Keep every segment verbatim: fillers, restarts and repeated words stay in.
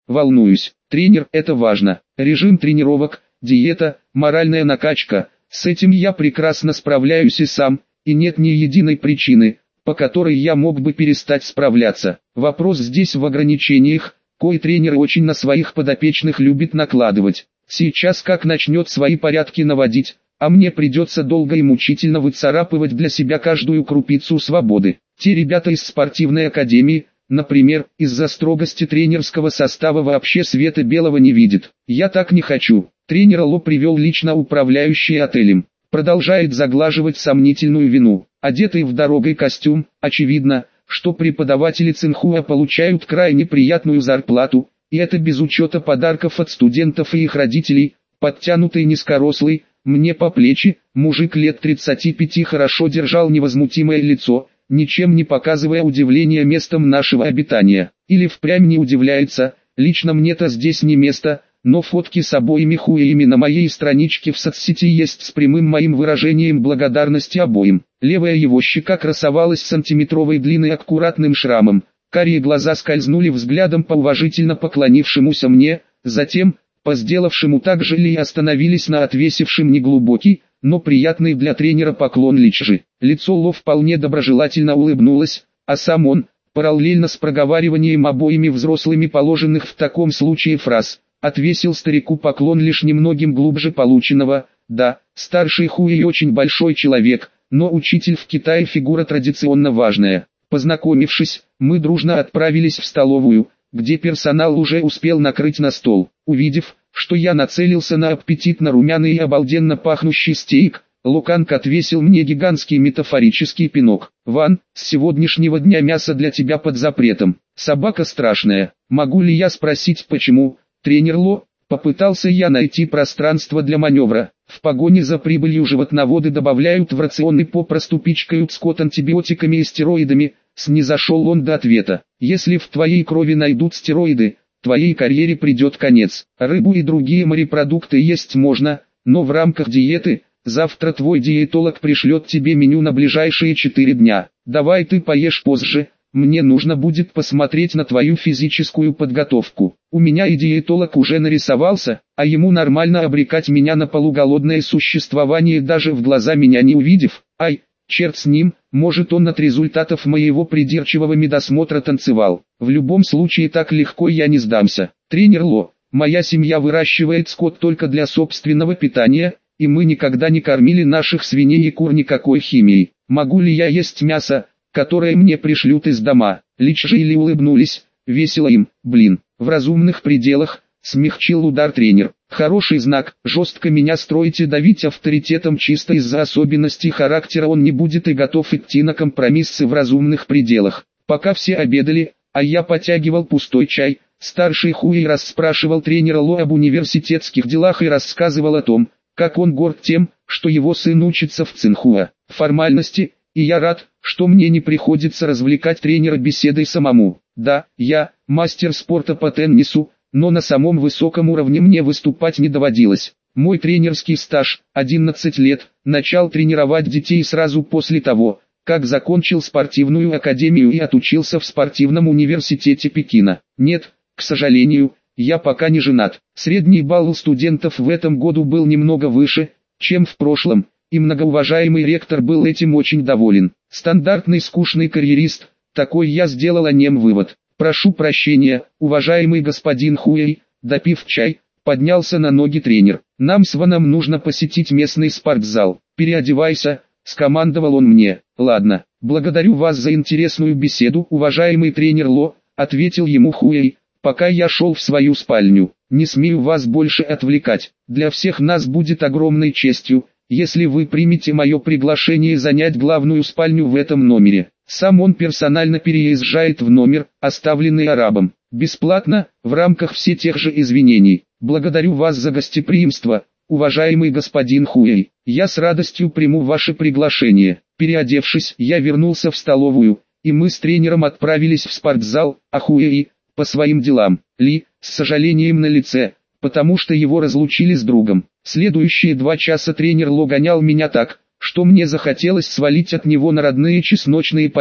Волнуюсь. Тренер, это важно. Режим тренировок, диета, моральная накачка. С этим я прекрасно справляюсь и сам, и нет ни единой причины, по которой я мог бы перестать справляться. Вопрос здесь в ограничениях, кои тренер очень на своих подопечных любит накладывать. Сейчас как начнет свои порядки наводить, а мне придется долго и мучительно выцарапывать для себя каждую крупицу свободы. Те ребята из спортивной академии, например, из-за строгости тренерского состава вообще света белого не видят. Я так не хочу. Тренера Ло привел лично управляющий отелем. Продолжает заглаживать сомнительную вину. Одетый в дорогой костюм, очевидно, что преподаватели Цинхуа получают крайне приятную зарплату, и это без учета подарков от студентов и их родителей. Подтянутый низкорослый, мне по плечи, мужик лет тридцати пяти хорошо держал невозмутимое лицо, ничем не показывая удивления местом нашего обитания. Или впрямь не удивляется, лично мне-то здесь не место, но фотки с обоими хуями на моей страничке в соцсети есть с прямым моим выражением благодарности обоим. Левая его щека красовалась сантиметровой длины аккуратным шрамом, карие глаза скользнули взглядом по уважительно поклонившемуся мне, затем, по сделавшему так же ли и остановились на отвесившем неглубокий, но приятный для тренера поклон личи. Лицо Ло вполне доброжелательно улыбнулось, а сам он, параллельно с проговариванием обоими взрослыми положенных в таком случае фраз, отвесил старику поклон лишь немногим глубже полученного. Да, старший Хуэй очень большой человек, но учитель в Китае фигура традиционно важная. Познакомившись, мы дружно отправились в столовую, где персонал уже успел накрыть на стол. Увидев, что я нацелился на аппетитно румяный и обалденно пахнущий стейк, Луканг отвесил мне гигантский метафорический пинок. «Ван, с сегодняшнего дня мясо для тебя под запретом. Собака страшная. Могу ли я спросить почему?» «Тренер Ло», попытался я найти пространство для маневра. В погоне за прибылью животноводы добавляют в рацион и попросту пичкают скот антибиотиками и стероидами. Снизошел он до ответа. «Если в твоей крови найдут стероиды, твоей карьере придет конец. Рыбу и другие морепродукты есть можно, но в рамках диеты. Завтра твой диетолог пришлет тебе меню на ближайшие четыре дня. Давай ты поешь позже, мне нужно будет посмотреть на твою физическую подготовку. У меня и диетолог уже нарисовался, а ему нормально обрекать меня на полуголодное существование, даже в глаза меня не увидев. Ай, черт с ним, может он от результатов моего придирчивого медосмотра танцевал. В любом случае так легко я не сдамся. Тренер Ло, моя семья выращивает скот только для собственного питания, и мы никогда не кормили наших свиней и кур никакой химией. Могу ли я есть мясо, которое мне пришлют из дома?» Лич же или улыбнулись, весело им. «Блин, в разумных пределах», смягчил удар тренер. «Хороший знак, жестко меня строите давить авторитетом чисто из-за особенностей характера он не будет и готов идти на компромиссы в разумных пределах». Пока все обедали, а я потягивал пустой чай, старший Хуэй расспрашивал тренера Ло об университетских делах и рассказывал о том, как он горд тем, что его сын учится в Цинхуа. Формальности, и я рад, что мне не приходится развлекать тренера беседой самому. Да, я, мастер спорта по теннису, но на самом высоком уровне мне выступать не доводилось. Мой тренерский стаж, одиннадцать лет, начал тренировать детей сразу после того, как закончил спортивную академию и отучился в спортивном университете Пекина. Нет, к сожалению, я пока не женат. Средний балл у студентов в этом году был немного выше, чем в прошлом, и многоуважаемый ректор был этим очень доволен. Стандартный скучный карьерист, такой я сделал о нем вывод. «Прошу прощения, уважаемый господин Хуэй», допив чай, поднялся на ноги тренер. «Нам с Ваном нужно посетить местный спортзал. Переодевайся», скомандовал он мне. «Ладно, благодарю вас за интересную беседу, уважаемый тренер Ло», ответил ему Хуэй, пока я шел в свою спальню. «Не смею вас больше отвлекать. Для всех нас будет огромной честью, если вы примете мое приглашение занять главную спальню в этом номере». Сам он персонально переезжает в номер, оставленный арабом. Бесплатно, в рамках все тех же извинений. «Благодарю вас за гостеприимство, уважаемый господин Хуэй. Я с радостью приму ваше приглашение». Переодевшись, я вернулся в столовую, и мы с тренером отправились в спортзал, а Хуэй – по своим делам. Ли, с сожалением на лице, потому что его разлучили с другом. Следующие два часа тренер Ло гонял меня так, что мне захотелось свалить от него на родные чесночные поля.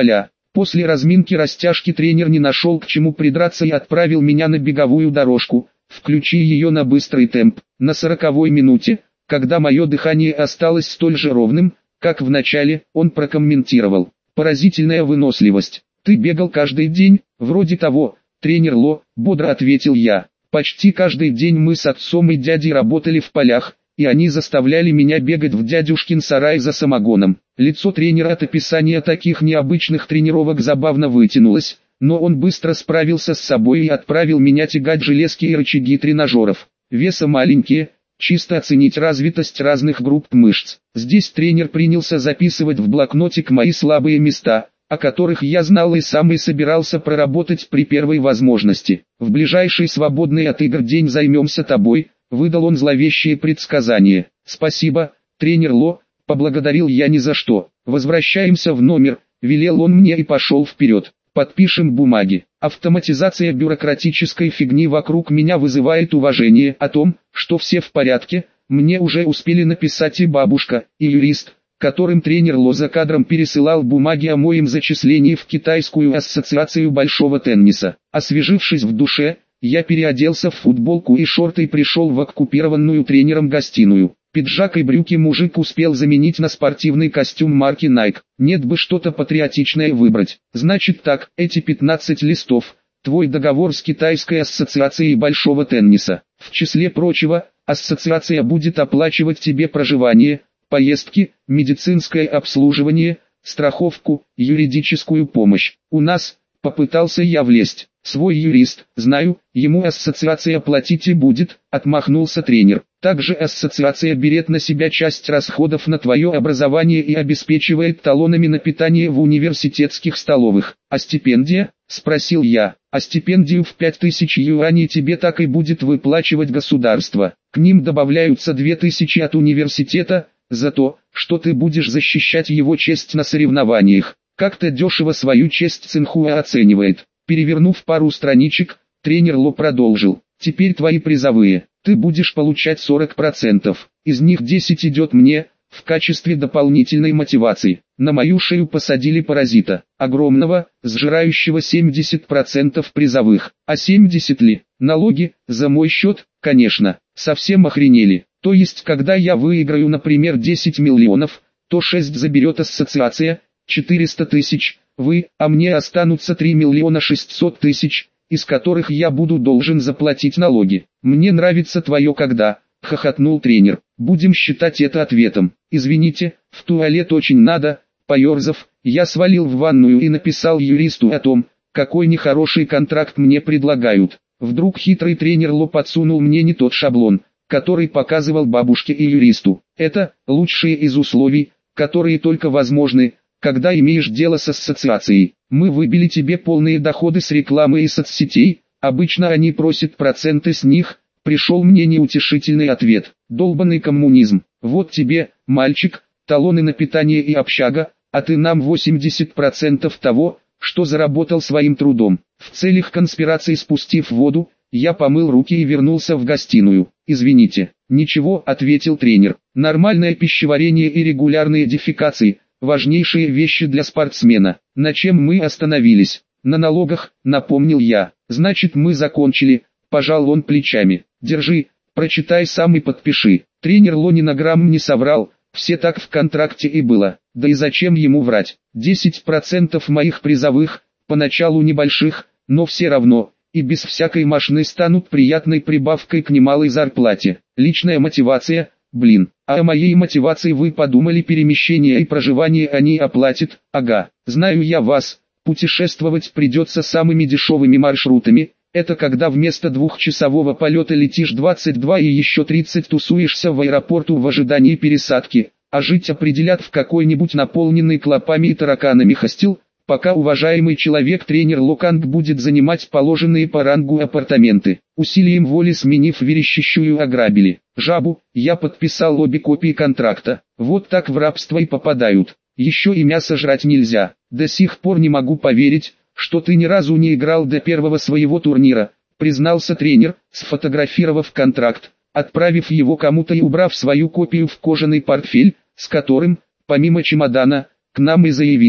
После разминки-растяжки тренер не нашел к чему придраться и отправил меня на беговую дорожку, включи ее на быстрый темп. На сороковой минуте, когда мое дыхание осталось столь же ровным, как в начале, он прокомментировал: «Поразительная выносливость. Ты бегал каждый день?» «Вроде того, тренер Ло», — бодро ответил я. «Почти каждый день мы с отцом и дядей работали в полях, и они заставляли меня бегать в дядюшкин сарай за самогоном». Лицо тренера от описания таких необычных тренировок забавно вытянулось, но он быстро справился с собой и отправил меня тягать железки и рычаги тренажеров. Веса маленькие, чисто оценить развитость разных групп мышц. Здесь тренер принялся записывать в блокнотик мои слабые места, о которых я знал и сам и собирался проработать при первой возможности. «В ближайший свободный от игр день займемся тобой», — выдал он зловещие предсказания. «Спасибо, тренер Ло», — поблагодарил я ни за что. «Возвращаемся в номер», — велел он мне и пошел вперед. «Подпишем бумаги». Автоматизация бюрократической фигни вокруг меня вызывает уважение. О том, что все в порядке, мне уже успели написать и бабушка, и юрист, которым тренер Ло за кадром пересылал бумаги о моем зачислении в Китайскую ассоциацию большого тенниса. Освежившись в душе, я переоделся в футболку и шорты и пришел в оккупированную тренером гостиную. Пиджак и брюки мужик успел заменить на спортивный костюм марки Nike. Нет бы что-то патриотичное выбрать. Значит так, эти пятнадцать листов, твой договор с Китайской ассоциацией большого тенниса. В числе прочего, ассоциация будет оплачивать тебе проживание, поездки, медицинское обслуживание, страховку, юридическую помощь. У нас, попытался я влезть, свой юрист, знаю, ему ассоциация платить и будет, отмахнулся тренер. Также ассоциация берет на себя часть расходов на твое образование и обеспечивает талонами на питание в университетских столовых. А стипендия? Спросил я. А стипендию в пять тысяч юаней тебе так и будет выплачивать государство. К ним добавляются две тысячи от университета, за то, что ты будешь защищать его честь на соревнованиях. Как-то дешево свою честь Цинхуа оценивает. Перевернув пару страничек, тренер Ло продолжил. Теперь твои призовые. Ты будешь получать сорок процентов. Из них десять идет мне, в качестве дополнительной мотивации. На мою шею посадили паразита. Огромного, сжирающего семьдесят процентов призовых. А семьдесят ли? Налоги, за мой счет, конечно. Совсем охренели. То есть, когда я выиграю, например, десять миллионов, то шесть заберет ассоциация, четыреста тысяч, вы, а мне останутся три миллиона шестьсот тысяч, из которых я буду должен заплатить налоги. Мне нравится твое «когда», хохотнул тренер. Будем считать это ответом. Извините, в туалет очень надо. Поерзав, я свалил в ванную и написал юристу о том, какой нехороший контракт мне предлагают. Вдруг хитрый тренер Ло подсунул мне не тот шаблон, который показывал бабушке и юристу. Это лучшие из условий, которые только возможны, когда имеешь дело с ассоциацией. Мы выбили тебе полные доходы с рекламы и соцсетей, обычно они просят проценты с них. Пришел мне неутешительный ответ. Долбанный коммунизм. Вот тебе, мальчик, талоны на питание и общага, а ты нам восемьдесят процентов того, что заработал своим трудом. В целях конспирации спустив воду, я помыл руки и вернулся в гостиную. «Извините». «Ничего», — ответил тренер. «Нормальное пищеварение и регулярные дефекации – важнейшие вещи для спортсмена». На чем мы остановились? На налогах, напомнил я. «Значит, мы закончили», – пожал он плечами. «Держи, прочитай сам и подпиши». Тренер Ло ни на грамм не соврал, все так в контракте и было. Да и зачем ему врать? десять процентов моих призовых, поначалу небольших, но все равно, и без всякой мошны станут приятной прибавкой к немалой зарплате. Личная мотивация, блин. А о моей мотивации вы подумали? Перемещение и проживание они оплатят? Ага, знаю я вас, путешествовать придется самыми дешевыми маршрутами. Это когда вместо двухчасового полета летишь двадцать два и еще тридцать тусуешься в аэропорту в ожидании пересадки, а жить определят в какой-нибудь наполненный клопами и тараканами хостел, пока уважаемый человек-тренер Локанг будет занимать положенные по рангу апартаменты. Усилием воли сменив верещащую ограбили. Жабу, я подписал обе копии контракта. Вот так в рабство и попадают. Еще и мясо жрать нельзя. До сих пор не могу поверить, что ты ни разу не играл до первого своего турнира, признался тренер, сфотографировав контракт, отправив его кому-то и убрав свою копию в кожаный портфель, с которым, помимо чемодана, к нам и заявился.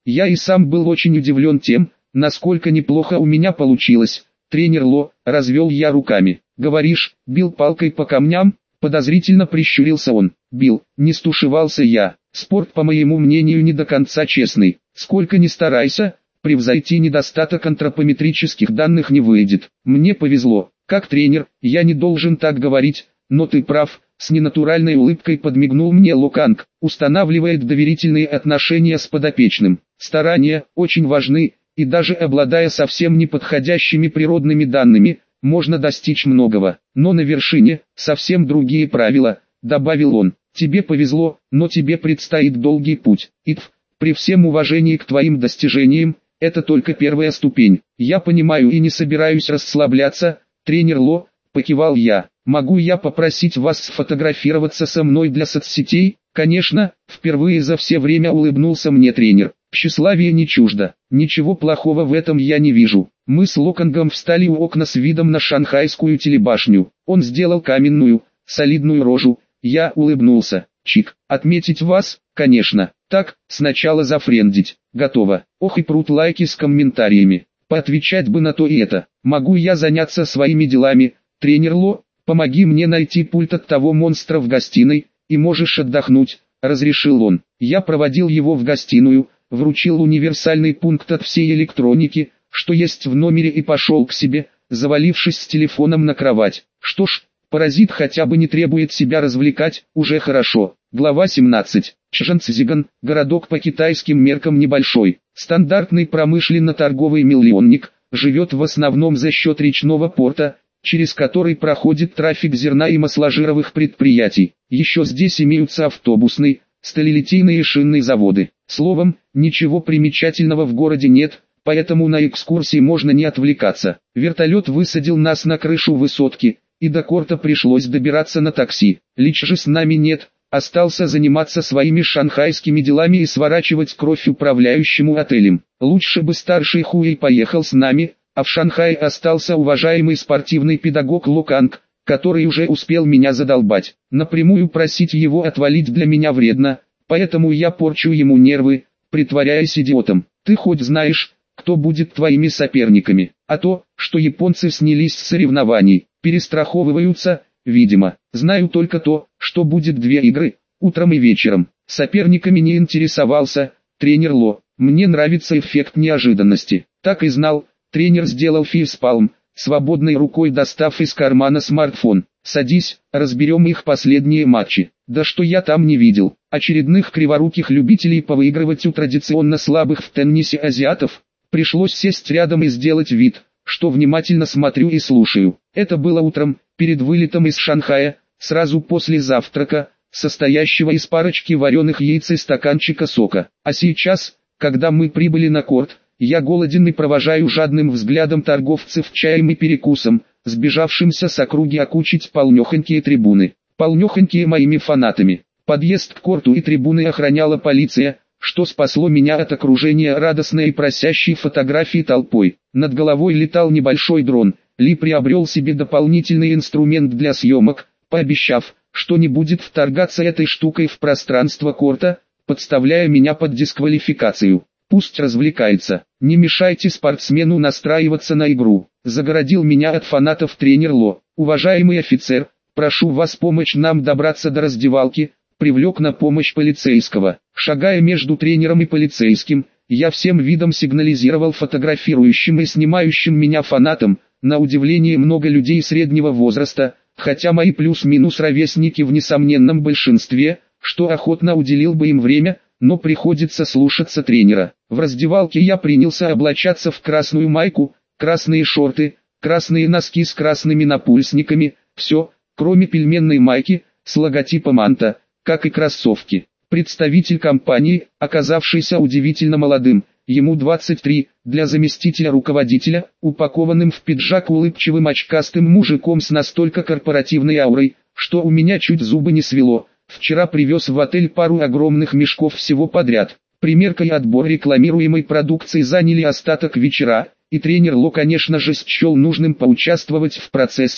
Я и сам был очень удивлен тем, насколько неплохо у меня получилось. Тренер Ло, развел я руками. Говоришь, бил палкой по камням? Подозрительно прищурился он. Бил, не стушевался я. Спорт, по моему мнению, не до конца честный. Сколько ни старайся, превзойти недостаток антропометрических данных не выйдет. Мне повезло. Как тренер, я не должен так говорить, но ты прав. С ненатуральной улыбкой подмигнул мне Ло Канг. Устанавливает доверительные отношения с подопечным. Старания очень важны, и даже обладая совсем неподходящими природными данными, можно достичь многого. Но на вершине совсем другие правила, добавил он. Тебе повезло, но тебе предстоит долгий путь. Итф, при всем уважении к твоим достижениям, это только первая ступень. Я понимаю и не собираюсь расслабляться, тренер Ло, покивал я. Могу я попросить вас сфотографироваться со мной для соцсетей? Конечно, впервые за все время улыбнулся мне тренер. Тщеславие не чуждо. Ничего плохого в этом я не вижу. Мы с Ло Кангом встали у окна с видом на шанхайскую телебашню. Он сделал каменную, солидную рожу. Я улыбнулся. Чик. Отметить вас? Конечно. Так, сначала зафрендить. Готово. Ох и прут лайки с комментариями. Поотвечать бы на то и это. Могу я заняться своими делами? Тренер Ло, помоги мне найти пульт от того монстра в гостиной, и можешь отдохнуть, разрешил он. Я проводил его в гостиную, вручил универсальный пункт от всей электроники, что есть в номере, и пошел к себе, завалившись с телефоном на кровать. Что ж, паразит хотя бы не требует себя развлекать, уже хорошо. Глава семнадцать. Чжанцзиган, городок по китайским меркам небольшой. Стандартный промышленно-торговый миллионник, живет в основном за счет речного порта, через который проходит трафик зерна и масложировых предприятий. Еще здесь имеются автобусный, сталелитейные и шинные заводы. Словом, ничего примечательного в городе нет, поэтому на экскурсии можно не отвлекаться. Вертолет высадил нас на крышу высотки, и до корта пришлось добираться на такси. Лич же с нами нет, остался заниматься своими шанхайскими делами и сворачивать кровь управляющему отелем. Лучше бы старший Хуэй поехал с нами, а в Шанхае остался уважаемый спортивный педагог Ло Канг, который уже успел меня задолбать. Напрямую просить его отвалить для меня вредно, поэтому я порчу ему нервы, притворяясь идиотом. Ты хоть знаешь, кто будет твоими соперниками? А то, что японцы снялись с соревнований, перестраховываются, видимо. Знаю только то, что будет две игры, утром и вечером. Соперниками не интересовался, тренер Ло. Мне нравится эффект неожиданности. Так и знал. Тренер сделал фейспалм, свободной рукой достав из кармана смартфон. «Садись, разберем их последние матчи». Да что я там не видел. Очередных криворуких любителей повыигрывать у традиционно слабых в теннисе азиатов. Пришлось сесть рядом и сделать вид, что внимательно смотрю и слушаю. Это было утром, перед вылетом из Шанхая, сразу после завтрака, состоящего из парочки вареных яиц и стаканчика сока. А сейчас, когда мы прибыли на корт, я голоден и провожаю жадным взглядом торговцев чаем и перекусом, сбежавшимся с округи окучить полнехонькие трибуны. Полнехонькие моими фанатами. Подъезд к корту и трибуны охраняла полиция, что спасло меня от окружения радостной и просящей фотографии толпой. Над головой летал небольшой дрон. Ли приобрел себе дополнительный инструмент для съемок, пообещав, что не будет вторгаться этой штукой в пространство корта, подставляя меня под дисквалификацию. Пусть развлекается, не мешайте спортсмену настраиваться на игру. Загородил меня от фанатов тренер Ло. Уважаемый офицер, прошу вас помочь нам добраться до раздевалки, привлек на помощь полицейского. Шагая между тренером и полицейским, я всем видом сигнализировал фотографирующим и снимающим меня фанатам. На удивление много людей среднего возраста, хотя мои плюс-минус ровесники в несомненном большинстве, что охотно уделил бы им время, но приходится слушаться тренера. В раздевалке я принялся облачаться в красную майку, красные шорты, красные носки с красными напульсниками, все, кроме пельменной майки, с логотипом Анта, как и кроссовки. Представитель компании, оказавшийся удивительно молодым, ему двадцать три, для заместителя руководителя, упакованным в пиджак улыбчивым очкастым мужиком с настолько корпоративной аурой, что у меня чуть зубы не свело. Вчера привез в отель пару огромных мешков всего подряд. Примерка и отбор рекламируемой продукции заняли остаток вечера, и тренер Ло, конечно же, счел нужным поучаствовать в процессе.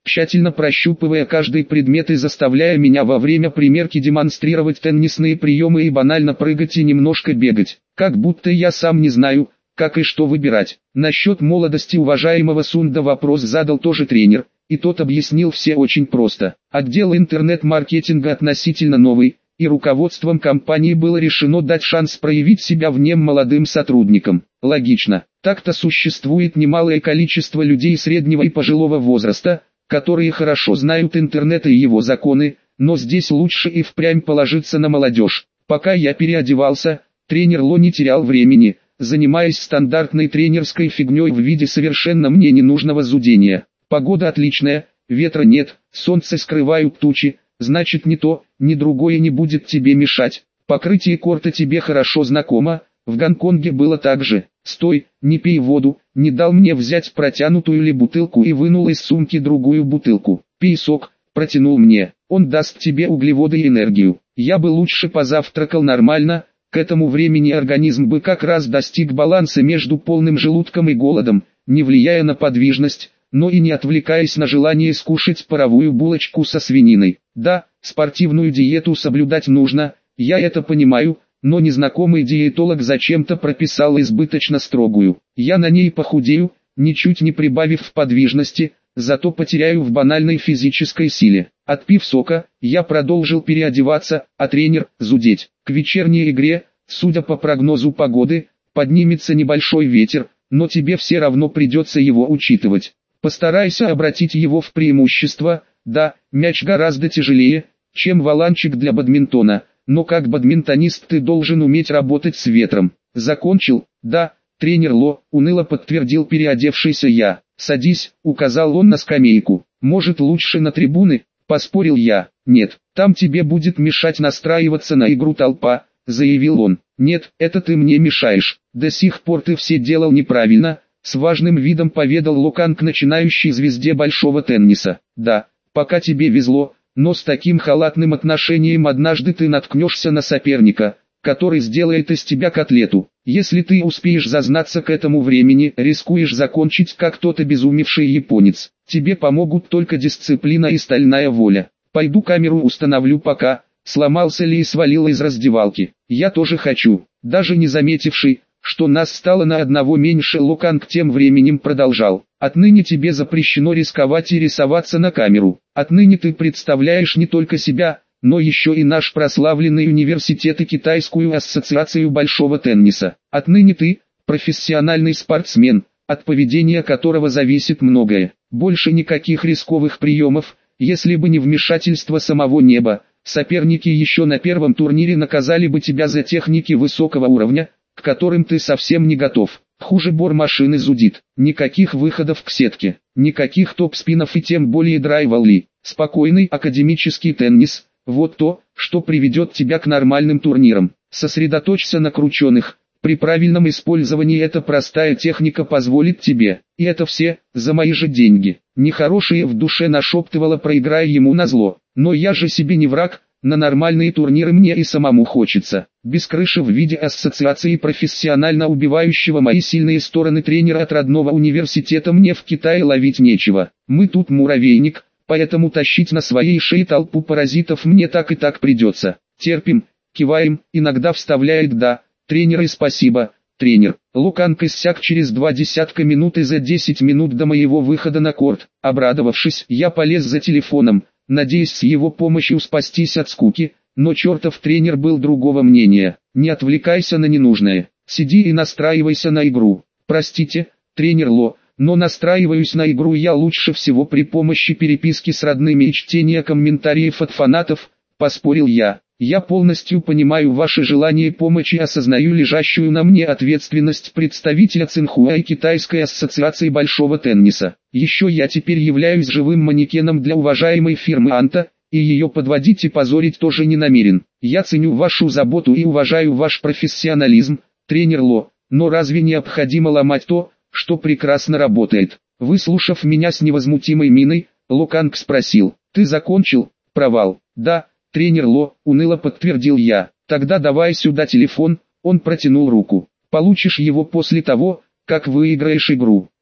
тщательно прощупывая каждый предмет и заставляя меня во время примерки демонстрировать теннисные приемы и банально прыгать и немножко бегать, как будто я сам не знаю, как и что выбирать. Насчет молодости уважаемого Сунда вопрос задал тоже тренер, и тот объяснил все очень просто. Отдел интернет-маркетинга относительно новый, и руководством компании было решено дать шанс проявить себя в нем молодым сотрудникам. Логично. Так-то существует немалое количество людей среднего и пожилого возраста, которые хорошо знают интернет и его законы, но здесь лучше и впрямь положиться на молодежь. Пока я переодевался, тренер Ло не терял времени, занимаясь стандартной тренерской фигней в виде совершенно мне ненужного зудения. Погода отличная, ветра нет, солнце скрывают тучи, значит ни то, ни другое не будет тебе мешать. Покрытие корта тебе хорошо знакомо, в Гонконге было так же. Стой, не пей воду, не дал мне взять протянутую ли бутылку и вынул из сумки другую бутылку. Пей сок, протянул мне, он даст тебе углеводы и энергию. Я бы лучше позавтракал нормально, к этому времени организм бы как раз достиг баланса между полным желудком и голодом, не влияя на подвижность, но и не отвлекаясь на желание скушать паровую булочку со свининой. Да, спортивную диету соблюдать нужно, я это понимаю, но незнакомый диетолог зачем-то прописал избыточно строгую. Я на ней похудею, ничуть не прибавив в подвижности, зато потеряю в банальной физической силе. Отпив сока, я продолжил переодеваться, а тренер – зудеть. К вечерней игре, судя по прогнозу погоды, поднимется небольшой ветер, но тебе все равно придется его учитывать. Постарайся обратить его в преимущество. Да, мяч гораздо тяжелее, чем валанчик для бадминтона, но как бадминтонист ты должен уметь работать с ветром. Закончил? Да, тренер Ло, уныло подтвердил переодевшийся я. Садись, указал он на скамейку. Может лучше на трибуны? Поспорил я. Нет, там тебе будет мешать настраиваться на игру толпа, заявил он. Нет, это ты мне мешаешь. До сих пор ты все делал неправильно. С важным видом поведал Локанг начинающей звезде большого тенниса. Да, пока тебе везло, но с таким халатным отношением однажды ты наткнешься на соперника, который сделает из тебя котлету. Если ты успеешь зазнаться к этому времени, рискуешь закончить как тот обезумевший японец. Тебе помогут только дисциплина и стальная воля. Пойду камеру установлю пока, сломался ли и свалил из раздевалки. Я тоже хочу. Даже не заметивший, что нас стало на одного меньше, Локанг тем временем продолжал. Отныне тебе запрещено рисковать и рисоваться на камеру. Отныне ты представляешь не только себя, но еще и наш прославленный университет и Китайскую ассоциацию большого тенниса. Отныне ты профессиональный спортсмен, от поведения которого зависит многое. Больше никаких рисковых приемов, если бы не вмешательство самого неба. Соперники еще на первом турнире наказали бы тебя за техники высокого уровня, к которым ты совсем не готов. Хуже бор-машины зудит. Никаких выходов к сетке, никаких топ-спинов и тем более драйв-волли. Спокойный академический теннис – вот то, что приведет тебя к нормальным турнирам. Сосредоточься на крученых. При правильном использовании эта простая техника позволит тебе. И это все, за мои же деньги. Нехорошее в душе нашептывало, проиграя ему назло. Но я же себе не враг. На нормальные турниры мне и самому хочется. Без крыши в виде ассоциации профессионально убивающего мои сильные стороны тренера от родного университета мне в Китае ловить нечего. Мы тут муравейник, поэтому тащить на своей шее толпу паразитов мне так и так придется. Терпим, киваем, иногда вставляет «да». Тренер и спасибо, тренер. Локанг иссяк через два десятка минут и за десять минут до моего выхода на корт. Обрадовавшись, я полез за телефоном, надеясь с его помощью спастись от скуки, но чертов тренер был другого мнения. Не отвлекайся на ненужное, сиди и настраивайся на игру. Простите, тренер Ло, но настраиваюсь на игру я лучше всего при помощи переписки с родными и чтения комментариев от фанатов, поспорил я. Я полностью понимаю ваше желание помочь и осознаю лежащую на мне ответственность представителя Цинхуа и Китайской ассоциации большого тенниса. Еще я теперь являюсь живым манекеном для уважаемой фирмы Анта, и ее подводить и позорить тоже не намерен. Я ценю вашу заботу и уважаю ваш профессионализм, тренер Ло, но разве необходимо ломать то, что прекрасно работает? Выслушав меня с невозмутимой миной, Локанг спросил: «Ты закончил?» «Провал». «Да, тренер Ло», уныло подтвердил я. «Тогда давай сюда телефон». Он протянул руку. «Получишь его после того, как выиграешь игру».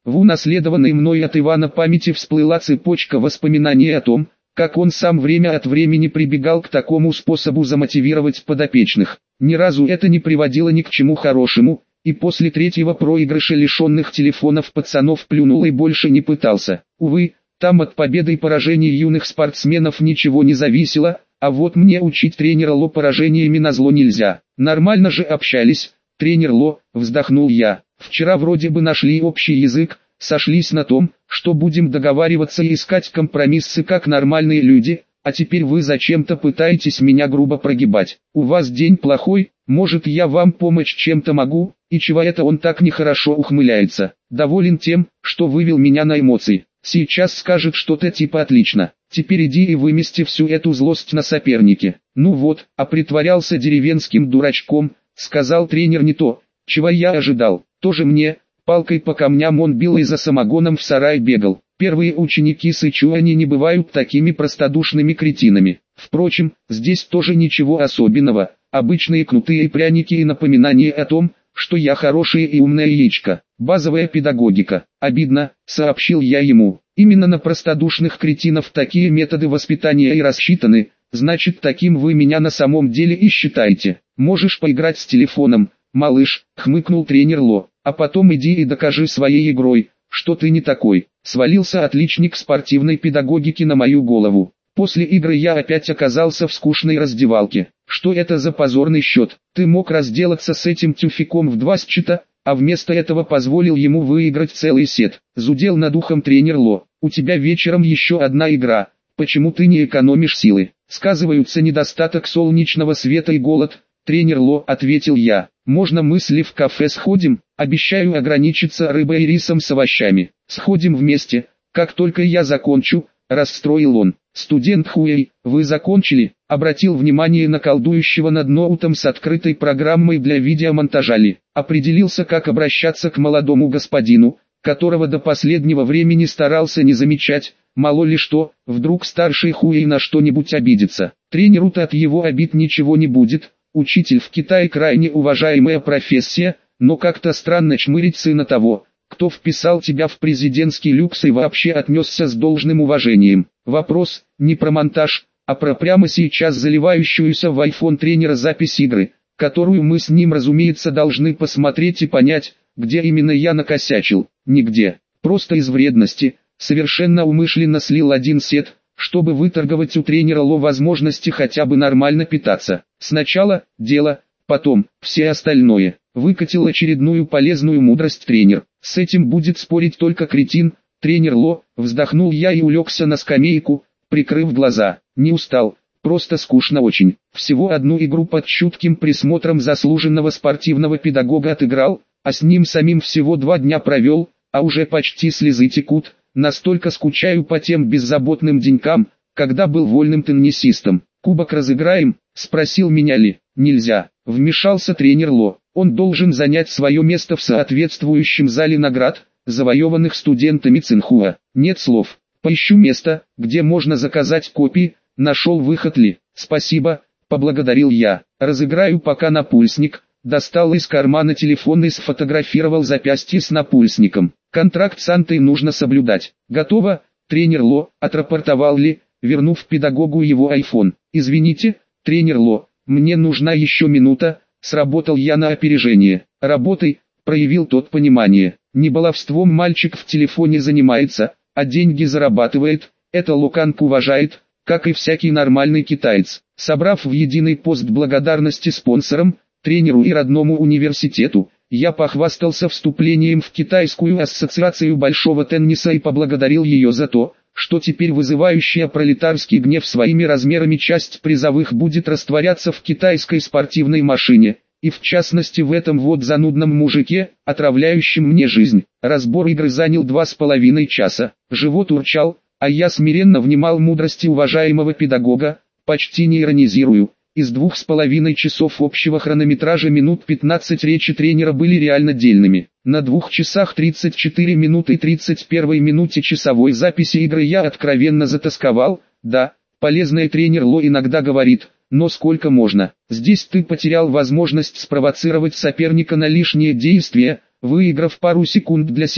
В унаследованной мной от Ивана памяти всплыла цепочка воспоминаний о том, как он сам время от времени прибегал к такому способу замотивировать подопечных. Ни разу это не приводило ни к чему хорошему, и после третьего проигрыша лишенных телефонов пацанов плюнул и больше не пытался. Увы, там от победы и поражений юных спортсменов ничего не зависело, а вот мне учить тренера Ло поражениями назло нельзя. Нормально же общались, тренер Ло, вздохнул я. Вчера вроде бы нашли общий язык, сошлись на том, что будем договариваться и искать компромиссы как нормальные люди, а теперь вы зачем-то пытаетесь меня грубо прогибать. У вас день плохой, может я вам помочь чем-то могу, и чего это он так нехорошо ухмыляется. Доволен тем, что вывел меня на эмоции. Сейчас скажет что-то типа отлично. Теперь иди и вымести всю эту злость на сопернике. Ну вот, а притворялся деревенским дурачком, сказал тренер не то, чего я ожидал. Тоже мне, палкой по камням он бил и за самогоном в сарай бегал. Первые ученики Сычуани не бывают такими простодушными кретинами. Впрочем, здесь тоже ничего особенного, обычные кнуты и пряники и напоминание о том, что я хорошая и умная яичко. Базовая педагогика. Обидно, сообщил я ему. Именно на простодушных кретинов такие методы воспитания и рассчитаны, значит таким вы меня на самом деле и считаете. Можешь поиграть с телефоном, малыш, хмыкнул тренер Ло, а потом иди и докажи своей игрой, что ты не такой. Свалился отличник спортивной педагогики на мою голову. После игры я опять оказался в скучной раздевалке. Что это за позорный счет? Ты мог разделаться с этим тюфяком в два счета, а вместо этого позволил ему выиграть целый сет. Зудел над ухом тренер Ло. У тебя вечером еще одна игра. Почему ты не экономишь силы? Сказываются недостаток солнечного света и голод. Тренер Ло, ответил я. Можно мысли в кафе сходим? Обещаю ограничиться рыбой и рисом с овощами. Сходим вместе, как только я закончу, расстроил он. Студент Хуэй, вы закончили? Обратил внимание на колдующего над ноутом с открытой программой для видеомонтажа Ли. Определился, как обращаться к молодому господину, которого до последнего времени старался не замечать, мало ли что, вдруг старший Хуэй на что-нибудь обидится. Тренеру-то от его обид ничего не будет. Учитель в Китае крайне уважаемая профессия, но как-то странно чмырить сына того, кто вписал тебя в президентский люкс и вообще отнесся с должным уважением. Вопрос, не про монтаж, а про прямо сейчас заливающуюся в iPhone тренера запись игры, которую мы с ним, разумеется, должны посмотреть и понять, где именно я накосячил. Нигде, просто из вредности, совершенно умышленно слил один сет, чтобы выторговать у тренера Ло возможности хотя бы нормально питаться. Сначала дело, потом все остальное. Выкатил очередную полезную мудрость тренер. С этим будет спорить только кретин. Тренер Ло, вздохнул я и улегся на скамейку, прикрыв глаза. Не устал, просто скучно очень. Всего одну игру под чутким присмотром заслуженного спортивного педагога отыграл, а с ним самим всего два дня провел, а уже почти слезы текут. Настолько скучаю по тем беззаботным денькам, когда был вольным теннисистом. Кубок разыграем? Спросил меня Ли. Нельзя, вмешался тренер Ло. Он должен занять свое место в соответствующем зале наград, завоеванных студентами Цинхуа. Нет слов. Поищу место, где можно заказать копии. Нашел выход Ли. Спасибо, поблагодарил я. Разыграю пока напульсник. Достал из кармана телефон и сфотографировал запястье с напульсником. Контракт с Антой нужно соблюдать. Готово, тренер Ло, отрапортовал Ли, вернув педагогу его айфон. Извините, тренер Ло, мне нужна еще минута. Сработал я на опережение. Работай, проявил тот понимание. Не баловством мальчик в телефоне занимается, а деньги зарабатывает. Это Локанг уважает, как и всякий нормальный китаец. Собрав в единый пост благодарности спонсорам, тренеру и родному университету, я похвастался вступлением в Китайскую ассоциацию большого тенниса и поблагодарил ее за то, что теперь вызывающая пролетарский гнев своими размерами часть призовых будет растворяться в китайской спортивной машине, и в частности в этом вот занудном мужике, отравляющем мне жизнь. Разбор игры занял два с половиной часа, живот урчал, а я смиренно внимал мудрости уважаемого педагога, почти не иронизирую. Из двух с половиной часов общего хронометража минут пятнадцать речи тренера были реально дельными. На двух часах тридцать четыре минуты и тридцать первой минуте часовой записи игры я откровенно затасковал. Да, полезный тренер Ло иногда говорит, но сколько можно. Здесь ты потерял возможность спровоцировать соперника на лишние действия, выиграв пару секунд для себя,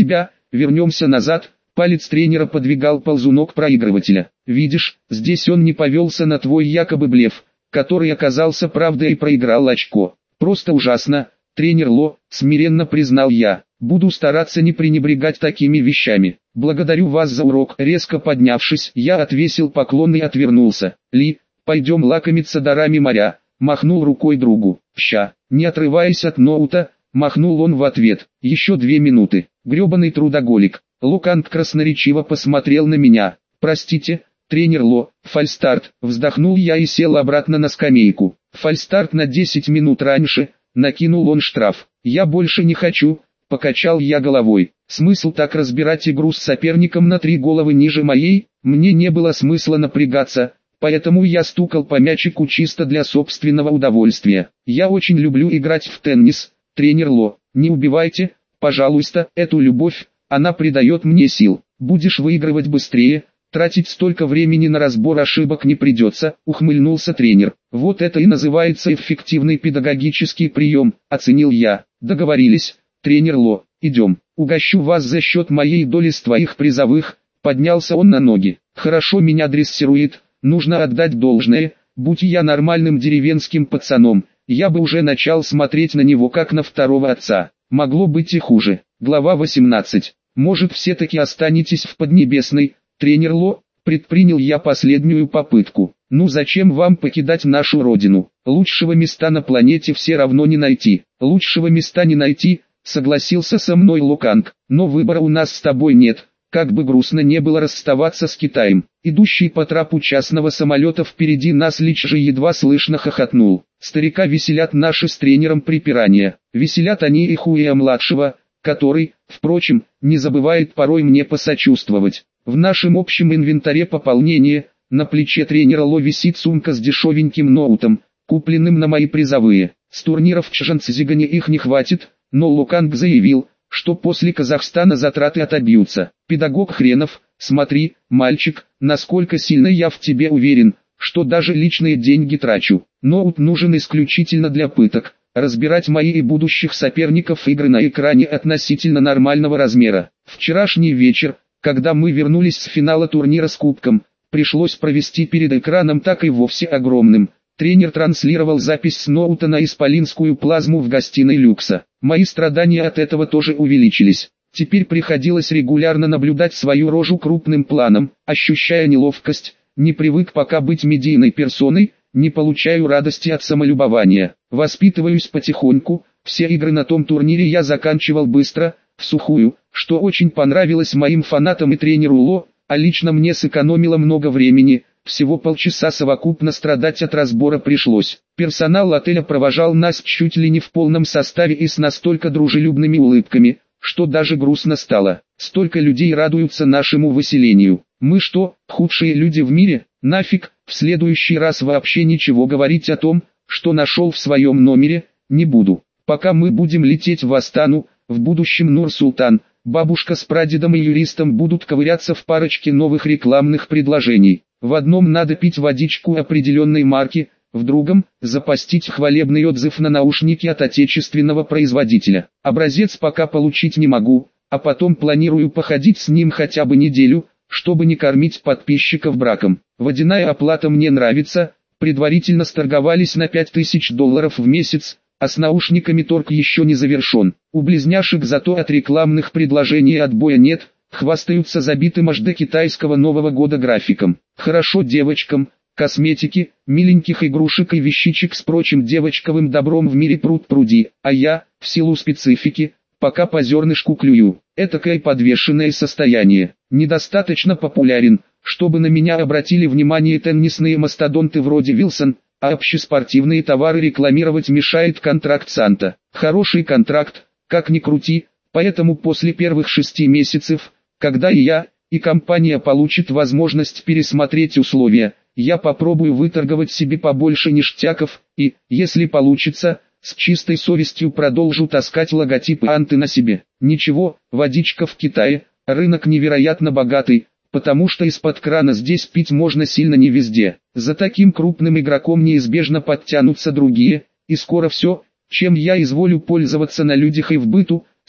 вернемся назад. Палец тренера подвигал ползунок проигрывателя. Видишь, здесь он не повелся на твой якобы блеф, который оказался правдой и проиграл очко. Просто ужасно, тренер Ло, смиренно признал я. Буду стараться не пренебрегать такими вещами. Благодарю вас за урок. Резко поднявшись, я отвесил поклон и отвернулся. Ли, пойдем лакомиться дарами моря, махнул рукой другу. Ща, не отрываясь от ноута, махнул он в ответ. Еще две минуты. Гребаный трудоголик. Локанг красноречиво посмотрел на меня. «Простите, тренер Ло, фальстарт», вздохнул я и сел обратно на скамейку. «Фальстарт на десять минут раньше», накинул он штраф. «Я больше не хочу», покачал я головой. Смысл так разбирать игру с соперником на три головы ниже моей? Мне не было смысла напрягаться, поэтому я стукал по мячику чисто для собственного удовольствия. Я очень люблю играть в теннис, тренер Ло, не убивайте, пожалуйста, эту любовь. Она придает мне сил. Будешь выигрывать быстрее, тратить столько времени на разбор ошибок не придется, ухмыльнулся тренер. Вот это и называется эффективный педагогический прием, оценил я. Договорились, тренер Ло, идем. Угощу вас за счет моей доли с твоих призовых. Поднялся он на ноги. Хорошо меня дрессирует, нужно отдать должное. Будь я нормальным деревенским пацаном, я бы уже начал смотреть на него как на второго отца. Могло быть и хуже. Глава восемнадцать. Может, все-таки останетесь в Поднебесной, тренер Ло? Предпринял я последнюю попытку. Ну зачем вам покидать нашу родину? Лучшего места на планете все равно не найти. Лучшего места не найти, согласился со мной Локанг. Но выбора у нас с тобой нет. Как бы грустно не было расставаться с Китаем. Идущий по трапу частного самолета впереди нас Лич же едва слышно хохотнул. Старика веселят наши с тренером припирания. Веселят они и Хуя-младшего, который, впрочем, не забывает порой мне посочувствовать. В нашем общем инвентаре пополнение, на плече тренера Ло висит сумка с дешевеньким ноутом, купленным на мои призовые. С турниров в Чжанцзигане их не хватит, но Локанг заявил, что после Казахстана затраты отобьются. Педагог хренов, смотри, мальчик, насколько сильно я в тебе уверен, что даже личные деньги трачу. Ноут нужен исключительно для пыток. Разбирать мои и будущих соперников игры на экране относительно нормального размера. Вчерашний вечер, когда мы вернулись с финала турнира с кубком, пришлось провести перед экраном так и вовсе огромным. Тренер транслировал запись с ноута на исполинскую плазму в гостиной люкса. Мои страдания от этого тоже увеличились. Теперь приходилось регулярно наблюдать свою рожу крупным планом, ощущая неловкость, не привык пока быть медийной персоной, не получаю радости от самолюбования. Воспитываюсь потихоньку, все игры на том турнире я заканчивал быстро, в сухую, что очень понравилось моим фанатам и тренеру Ло, а лично мне сэкономило много времени, всего полчаса совокупно страдать от разбора пришлось. Персонал отеля провожал нас чуть ли не в полном составе и с настолько дружелюбными улыбками, что даже грустно стало. Столько людей радуются нашему выселению. Мы что, худшие люди в мире? Нафиг, в следующий раз вообще ничего говорить о том, что нашел в своем номере, не буду. Пока мы будем лететь в Астану, в будущем Нур-Султан, бабушка с прадедом и юристом будут ковыряться в парочке новых рекламных предложений. В одном надо пить водичку определенной марки, в другом – запастить хвалебный отзыв на наушники от отечественного производителя. Образец пока получить не могу, а потом планирую походить с ним хотя бы неделю, чтобы не кормить подписчиков браком. Водяная оплата мне нравится, предварительно сторговались на пять тысяч долларов в месяц, а с наушниками торг еще не завершен. У близняшек зато от рекламных предложений отбоя нет, хвастаются забитым аж до китайского Нового года графиком. Хорошо девочкам, косметики, миленьких игрушек и вещичек с прочим девочковым добром в мире пруд пруди, а я, в силу специфики, пока по зернышку клюю. Этакое подвешенное состояние. Недостаточно популярен, чтобы на меня обратили внимание теннисные мастодонты вроде Вилсон, а общеспортивные товары рекламировать мешает контракт Санта. Хороший контракт, как ни крути, поэтому после первых шести месяцев, когда и я, и компания получит возможность пересмотреть условия, я попробую выторговать себе побольше ништяков, и, если получится, с чистой совестью продолжу таскать логотипы Анты на себе. Ничего, водичка в Китае, рынок невероятно богатый, потому что из-под крана здесь пить можно сильно не везде. За таким крупным игроком неизбежно подтянутся другие, и скоро все, чем я изволю пользоваться на людях и в быту,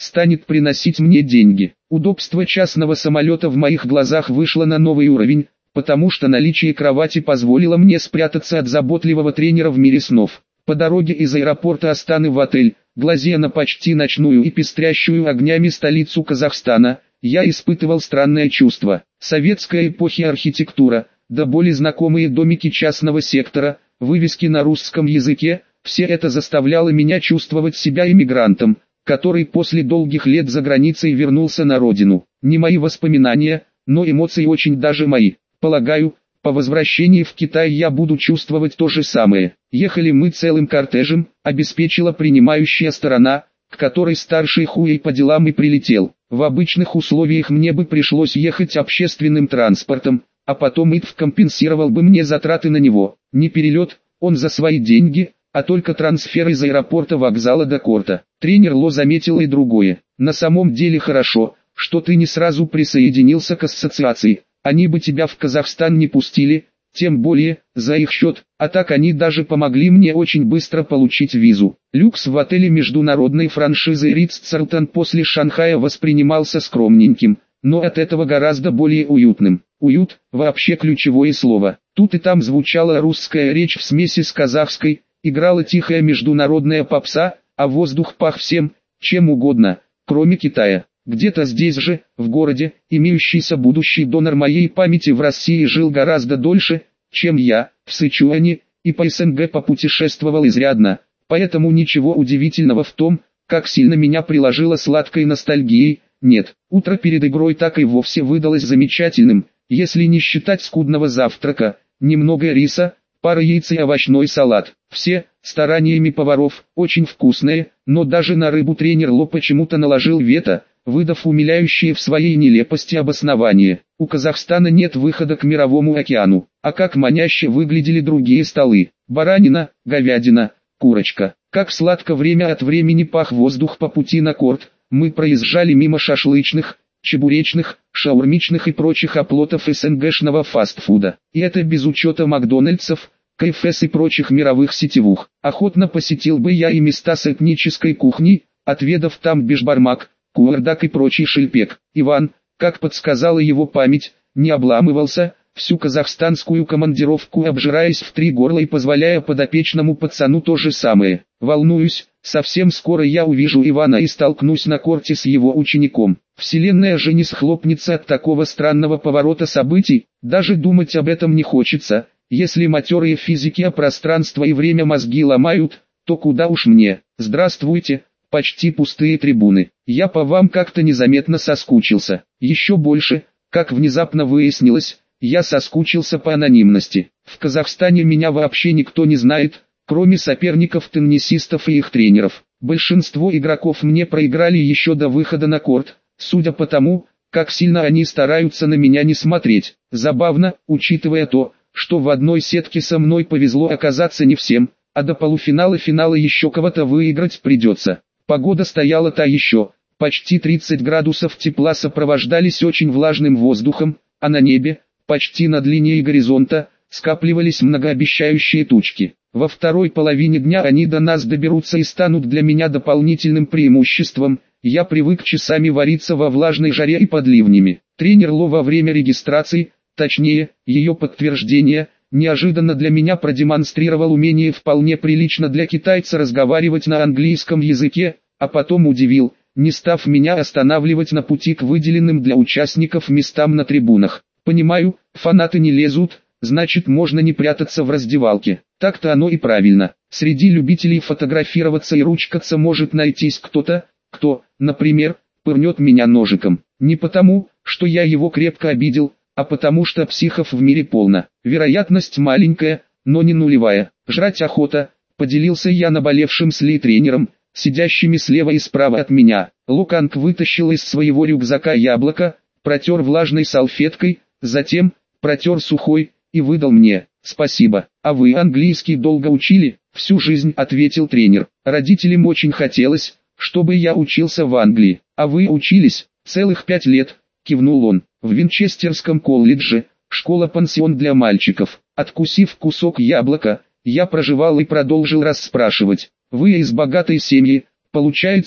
станет приносить мне деньги. Удобство частного самолета в моих глазах вышло на новый уровень, потому что наличие кровати позволило мне спрятаться от заботливого тренера в мире снов. По дороге из аэропорта Астаны в отель, глазея на почти ночную и пестрящую огнями столицу Казахстана, я испытывал странное чувство. Советская эпохи архитектура, да более знакомые домики частного сектора, вывески на русском языке, все это заставляло меня чувствовать себя иммигрантом, который после долгих лет за границей вернулся на родину. Не мои воспоминания, но эмоции очень даже мои. Полагаю, по возвращении в Китай я буду чувствовать то же самое. Ехали мы целым кортежем, обеспечила принимающая сторона, к которой старший Хуэй по делам и прилетел. В обычных условиях мне бы пришлось ехать общественным транспортом, а потом ИТФ компенсировал бы мне затраты на него. Не перелет, он за свои деньги, а только трансфер из аэропорта вокзала до корта. Тренер Ло заметил и другое. На самом деле хорошо, что ты не сразу присоединился к ассоциации. Они бы тебя в Казахстан не пустили, тем более, за их счет, а так они даже помогли мне очень быстро получить визу. Люкс в отеле международной франшизы Ритц-Карлтон после Шанхая воспринимался скромненьким, но от этого гораздо более уютным. Уют – вообще ключевое слово. Тут и там звучала русская речь в смеси с казахской, играла тихая международная попса, а воздух пах всем, чем угодно, кроме Китая. Где-то здесь же, в городе, имеющийся будущий донор моей памяти в России жил гораздо дольше, чем я, в Сычуане, и по СНГ попутешествовал изрядно, поэтому ничего удивительного в том, как сильно меня приложило сладкой ностальгией, нет. Утро перед игрой так и вовсе выдалось замечательным, если не считать скудного завтрака, немного риса, пара яиц и овощной салат. Все, стараниями поваров, очень вкусные, но даже на рыбу тренер Ло почему-то наложил вето, выдав умиляющее в своей нелепости обоснование. У Казахстана нет выхода к Мировому океану, а как маняще выглядели другие столы. Баранина, говядина, курочка. Как сладко время от времени пах воздух по пути на корт. Мы проезжали мимо шашлычных, чебуречных, шаурмичных и прочих оплотов СНГшного фастфуда. И это без учета Макдональдсов, ка эф эс и прочих мировых сетевух. Охотно посетил бы я и места с этнической кухней, отведав там бешбармак, куырдак и прочий шельпек. Иван, как подсказала его память, не обламывался, всю казахстанскую командировку обжираясь в три горла и позволяя подопечному пацану то же самое. Волнуюсь, совсем скоро я увижу Ивана и столкнусь на корте с его учеником. Вселенная же не схлопнется от такого странного поворота событий, даже думать об этом не хочется. Если матерые физики о пространство и время мозги ломают, то куда уж мне. Здравствуйте. Почти пустые трибуны. Я по вам как-то незаметно соскучился. Еще больше, как внезапно выяснилось, я соскучился по анонимности. В Казахстане меня вообще никто не знает, кроме соперников-теннисистов и их тренеров. Большинство игроков мне проиграли еще до выхода на корт, судя по тому, как сильно они стараются на меня не смотреть. Забавно, учитывая то, что в одной сетке со мной повезло оказаться не всем, а до полуфинала-финала еще кого-то выиграть придется. Погода стояла та еще, почти тридцать градусов тепла сопровождались очень влажным воздухом, а на небе, почти над линией горизонта, скапливались многообещающие тучки. Во второй половине дня они до нас доберутся и станут для меня дополнительным преимуществом. Я привык часами вариться во влажной жаре и под ливнями. Тренер Ло во время регистрации, точнее, ее подтверждения, неожиданно для меня продемонстрировал умение вполне прилично для китайца разговаривать на английском языке, а потом удивил, не став меня останавливать на пути к выделенным для участников местам на трибунах. Понимаю, фанаты не лезут, значит можно не прятаться в раздевалке. Так-то оно и правильно. Среди любителей фотографироваться и ручкаться может найтись кто-то, кто, например, пырнет меня ножиком. Не потому, что я его крепко обидел, а потому что психов в мире полно. Вероятность маленькая, но не нулевая. Жрать охота, поделился я наболевшим с Ли тренером, сидящими слева и справа от меня. Локанг вытащил из своего рюкзака яблоко, протер влажной салфеткой, затем, протер сухой, и выдал мне. «Спасибо. А вы английский долго учили?» «Всю жизнь», — ответил тренер. «Родителям очень хотелось, чтобы я учился в Англии. А вы учились?» «Целых пять лет», — кивнул он. «В Винчестерском колледже, школа-пансион для мальчиков». Откусив кусок яблока, я прожевал и продолжил расспрашивать. «Вы из богатой семьи, получается?»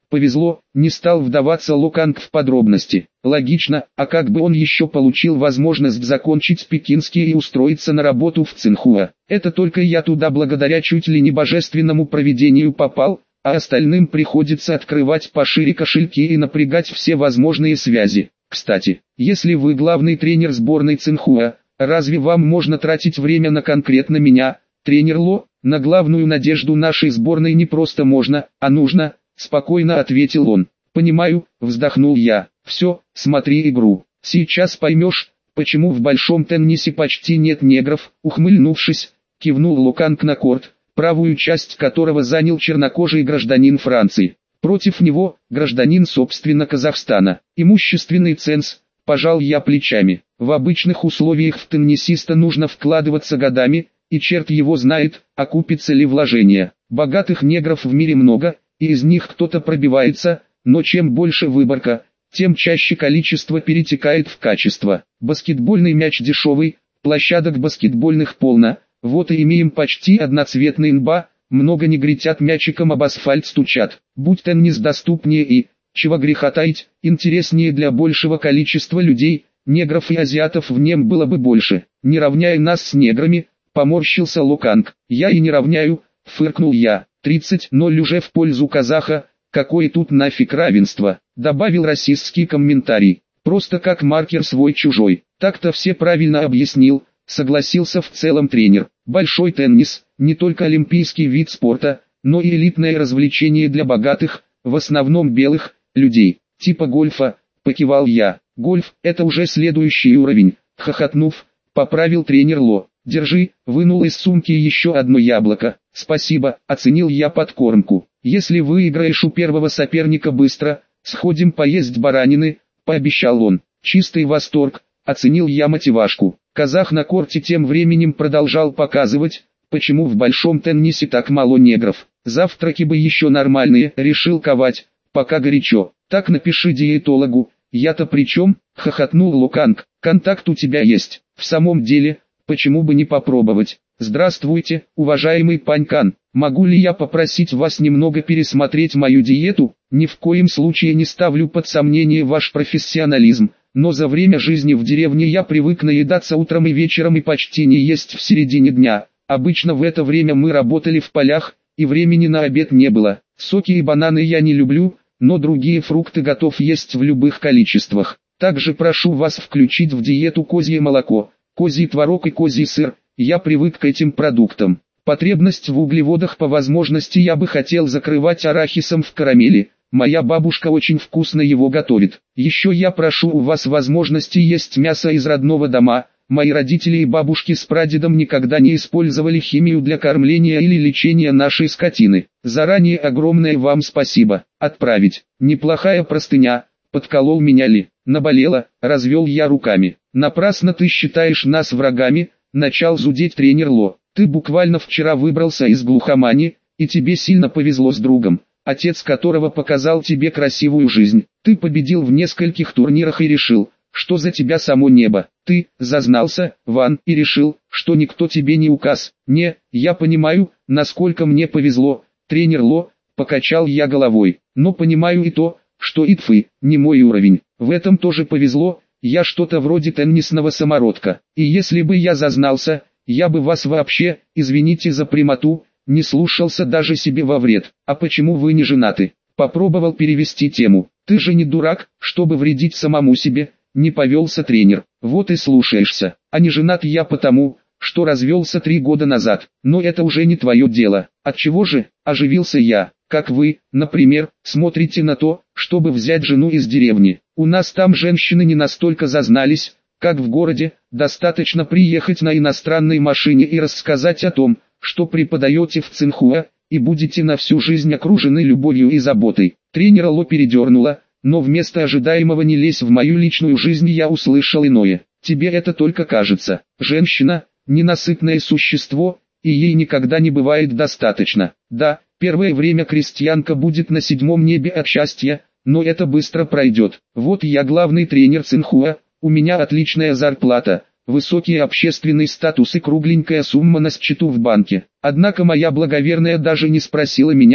Повезло, не стал вдаваться Локанг в подробности. Логично, а как бы он еще получил возможность закончить пекинский и устроиться на работу в Цинхуа? Это только я туда благодаря чуть ли не божественному провидению попал, а остальным приходится открывать пошире кошельки и напрягать все возможные связи. Кстати, если вы главный тренер сборной Цинхуа, разве вам можно тратить время на конкретно меня, тренер Ло? На главную надежду нашей сборной не просто можно, а нужно, спокойно ответил он. Понимаю, вздохнул я. Все, смотри игру. Сейчас поймешь, почему в большом теннисе почти нет негров, ухмыльнувшись, кивнул Локанг на корт, правую часть которого занял чернокожий гражданин Франции. Против него, гражданин собственно Казахстана. Имущественный ценз, пожал я плечами. В обычных условиях в теннисиста нужно вкладываться годами, и черт его знает, окупится ли вложение. Богатых негров в мире много, и из них кто-то пробивается, но чем больше выборка, тем чаще количество перетекает в качество. Баскетбольный мяч дешевый, площадок баскетбольных полно, вот и имеем почти одноцветный эн бэ а, много негритят мячиком об асфальт стучат. Будь теннис доступнее и, чего греха таить, интереснее для большего количества людей, негров и азиатов в нем было бы больше. Не равняй нас с неграми, поморщился Локанг. Я и не равняю, фыркнул я. тридцать ноль уже в пользу казаха, какое тут нафиг равенство, добавил расистский комментарий. Просто как маркер свой-чужой. Так-то все правильно объяснил, согласился в целом тренер. Большой теннис, не только олимпийский вид спорта, но и элитное развлечение для богатых, в основном белых, людей. Типа гольфа, покивал я. Гольф – это уже следующий уровень, хохотнув, поправил тренер Ло. Держи, вынул из сумки еще одно яблоко. Спасибо, оценил я подкормку. Если выиграешь у первого соперника быстро, сходим поесть баранины, пообещал он. Чистый восторг, оценил я мотивашку. Казах на корте тем временем продолжал показывать, почему в большом теннисе так мало негров. Завтраки бы еще нормальные, решил ковать, пока горячо. Так напиши диетологу. Я-то при чем? Хохотнул Локанг. Контакт у тебя есть. В самом деле, почему бы не попробовать? Здравствуйте, уважаемый Панькан. Могу ли я попросить вас немного пересмотреть мою диету? Ни в коем случае не ставлю под сомнение ваш профессионализм, но за время жизни в деревне я привык наедаться утром и вечером и почти не есть в середине дня. Обычно в это время мы работали в полях, и времени на обед не было. Соки и бананы я не люблю, но другие фрукты готов есть в любых количествах. Также прошу вас включить в диету козье молоко, козий творог и козий сыр. Я привык к этим продуктам. Потребность в углеводах по возможности я бы хотел закрывать арахисом в карамели. Моя бабушка очень вкусно его готовит. Еще я прошу у вас возможности есть мясо из родного дома. Мои родители и бабушки с прадедом никогда не использовали химию для кормления или лечения нашей скотины. Заранее огромное вам спасибо. Отправить. Неплохая простыня. Подколол меня ли? Наболело, развел я руками. Напрасно ты считаешь нас врагами, начал зудеть тренер Ло. Ты буквально вчера выбрался из глухомани, и тебе сильно повезло с другом, отец которого показал тебе красивую жизнь. Ты победил в нескольких турнирах и решил, что за тебя само небо. Ты зазнался, Ван, и решил, что никто тебе не указ. Не, я понимаю, насколько мне повезло, тренер Ло, покачал я головой. Но понимаю и то, что итфы, не мой уровень. В этом тоже повезло, я что-то вроде теннисного самородка. И если бы я зазнался, я бы вас вообще, извините за прямоту, не слушался даже себе во вред. А почему вы не женаты? Попробовал перевести тему. Ты же не дурак, чтобы вредить самому себе, не повелся тренер. Вот и слушаешься. А не женат я потому, что развелся три года назад. Но это уже не твое дело. Отчего же, оживился я. Как вы, например, смотрите на то, чтобы взять жену из деревни. У нас там женщины не настолько зазнались, как в городе. Достаточно приехать на иностранной машине и рассказать о том, что преподаете в Цинхуа, и будете на всю жизнь окружены любовью и заботой. Тренера Ло передернуло, но вместо ожидаемого «не лезь в мою личную жизнь» я услышал иное. Тебе это только кажется. Женщина – ненасытное существо, и ей никогда не бывает достаточно. Да, первое время крестьянка будет на седьмом небе от счастья, но это быстро пройдет. Вот я главный тренер Цинхуа, у меня отличная зарплата, высокий общественный статус и кругленькая сумма на счету в банке. Однако моя благоверная даже не спросила меня,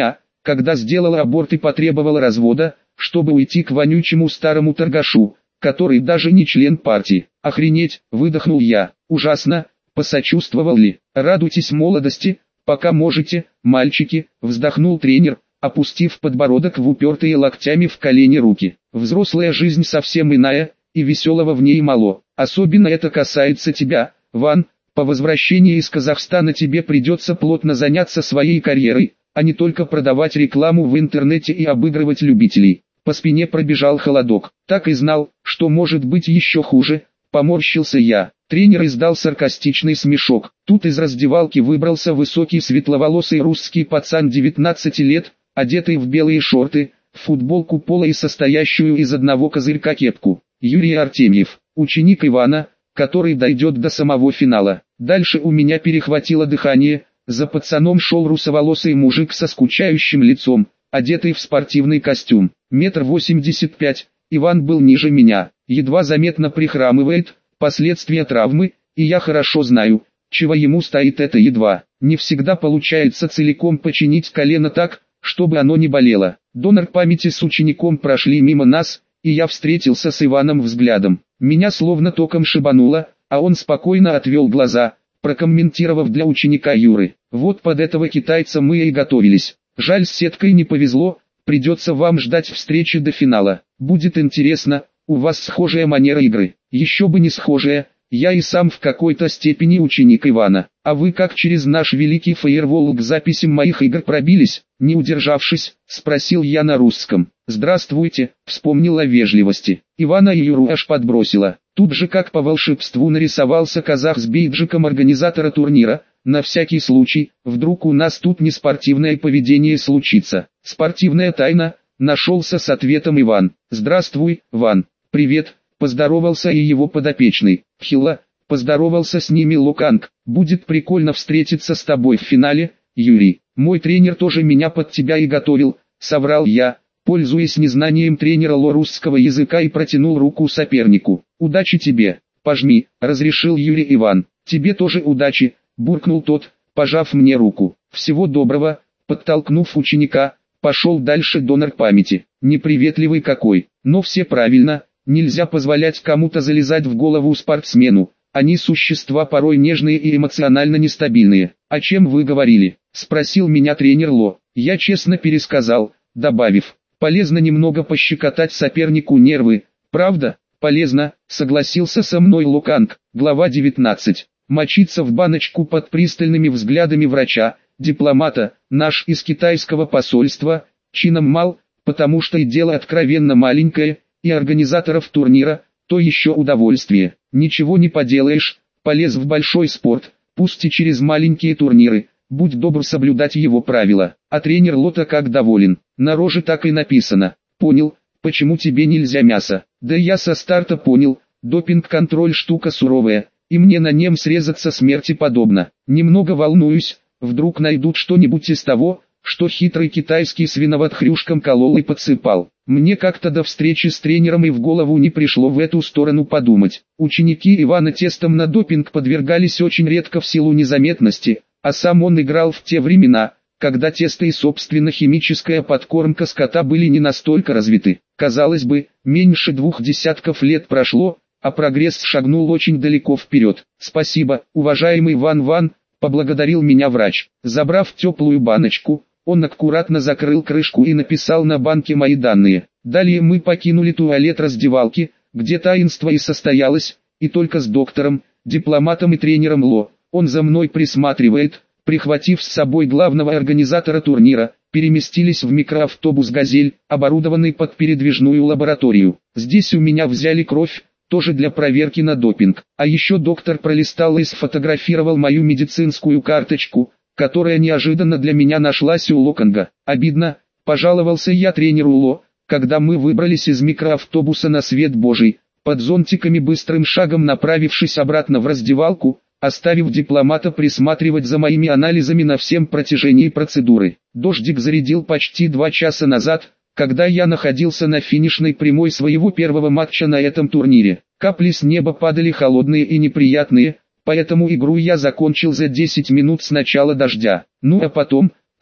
когда сделала аборт и потребовала развода, чтобы уйти к вонючему старому торгашу, который даже не член партии. Охренеть, выдохнул я. Ужасно, посочувствовал ли. Радуйтесь молодости, пока можете, мальчики, вздохнул тренер, опустив подбородок в упертые локтями в колени руки. Взрослая жизнь совсем иная, и веселого в ней мало. Особенно это касается тебя, Ван. По возвращении из Казахстана тебе придется плотно заняться своей карьерой, а не только продавать рекламу в интернете и обыгрывать любителей. По спине пробежал холодок. Так и знал, что может быть еще хуже. Поморщился я. Тренер издал саркастичный смешок. Тут из раздевалки выбрался высокий светловолосый русский пацан девятнадцати лет, одетый в белые шорты, футболку пола и состоящую из одного козырька кепку. Юрий Артемьев, ученик Ивана, который дойдет до самого финала. Дальше у меня перехватило дыхание. За пацаном шел русоволосый мужик со скучающим лицом, одетый в спортивный костюм. Метр восемьдесят пять, Иван был ниже меня, едва заметно прихрамывает, последствия травмы, и я хорошо знаю, чего ему стоит это едва. Не всегда получается целиком починить колено так, чтобы оно не болело. Донор памяти с учеником прошли мимо нас, и я встретился с Иваном взглядом. Меня словно током шибануло, а он спокойно отвел глаза, прокомментировав для ученика Юры. Вот под этого китайца мы и готовились. Жаль, с сеткой не повезло, придется вам ждать встречи до финала. Будет интересно, у вас схожая манера игры. Еще бы не схожая, я и сам в какой-то степени ученик Ивана. А вы как через наш великий фаервол к записям моих игр пробились? Не удержавшись, спросил я на русском. Здравствуйте, вспомнил о вежливости. Ивана и Юру аж подбросила. Тут же как по волшебству нарисовался казах с бейджиком организатора турнира. На всякий случай, вдруг у нас тут не спортивное поведение случится. Спортивная тайна, нашелся с ответом Иван. Здравствуй, Ван. Привет, поздоровался и его подопечный. Хила, поздоровался с ними Луканг. Будет прикольно встретиться с тобой в финале, Юрий. Мой тренер тоже меня под тебя и готовил, соврал я, пользуясь незнанием тренера Ло русского языка, и протянул руку сопернику. Удачи тебе, пожми, разрешил Юрий. Иван, тебе тоже удачи, буркнул тот, пожав мне руку. Всего доброго, подтолкнув ученика, пошел дальше донор памяти. Неприветливый какой, но все правильно, нельзя позволять кому-то залезать в голову спортсмену. Они существа порой нежные и эмоционально нестабильные. «О чем вы говорили?» – спросил меня тренер Ло. Я честно пересказал, добавив, полезно немного пощекотать сопернику нервы. «Правда, полезно», – согласился со мной Луканг. Глава девятнадцать. Мочиться в баночку под пристальными взглядами врача, дипломата, наш из китайского посольства, чином мал, потому что и дело откровенно маленькое, и организаторов турнира, то еще удовольствие. Ничего не поделаешь, полез в большой спорт, пусть и через маленькие турниры, будь добр соблюдать его правила. А тренер Лота как доволен, на роже так и написано. Понял, почему тебе нельзя мясо? Да я со старта понял, допинг-контроль штука суровая, и мне на нем срезаться смерти подобно. Немного волнуюсь, вдруг найдут что-нибудь из того, что хитрый китайский свиновод хрюшком колол и подсыпал. Мне как-то до встречи с тренером и в голову не пришло в эту сторону подумать. Ученики Ивана тестом на допинг подвергались очень редко в силу незаметности, а сам он играл в те времена, когда тесто и собственно химическая подкормка скота были не настолько развиты. Казалось бы, меньше двух десятков лет прошло, а прогресс шагнул очень далеко вперед. «Спасибо, уважаемый Ван Ван», — поблагодарил меня врач. Забрав теплую баночку, он аккуратно закрыл крышку и написал на банке мои данные. Далее мы покинули туалет раздевалки, где таинство и состоялось, и только с доктором, дипломатом и тренером Ло. Он за мной присматривает, прихватив с собой главного организатора турнира, переместились в микроавтобус «Газель», оборудованный под передвижную лабораторию. Здесь у меня взяли кровь, тоже для проверки на допинг. А еще доктор пролистал и сфотографировал мою медицинскую карточку, которая неожиданно для меня нашлась у Луканга. Обидно, пожаловался я тренеру Ло, когда мы выбрались из микроавтобуса на свет Божий, под зонтиками быстрым шагом направившись обратно в раздевалку, оставив дипломата присматривать за моими анализами на всем протяжении процедуры. Дождик зарядил почти два часа назад, когда я находился на финишной прямой своего первого матча на этом турнире. Капли с неба падали холодные и неприятные, поэтому игру я закончил за десять минут с начала дождя. Ну а потом,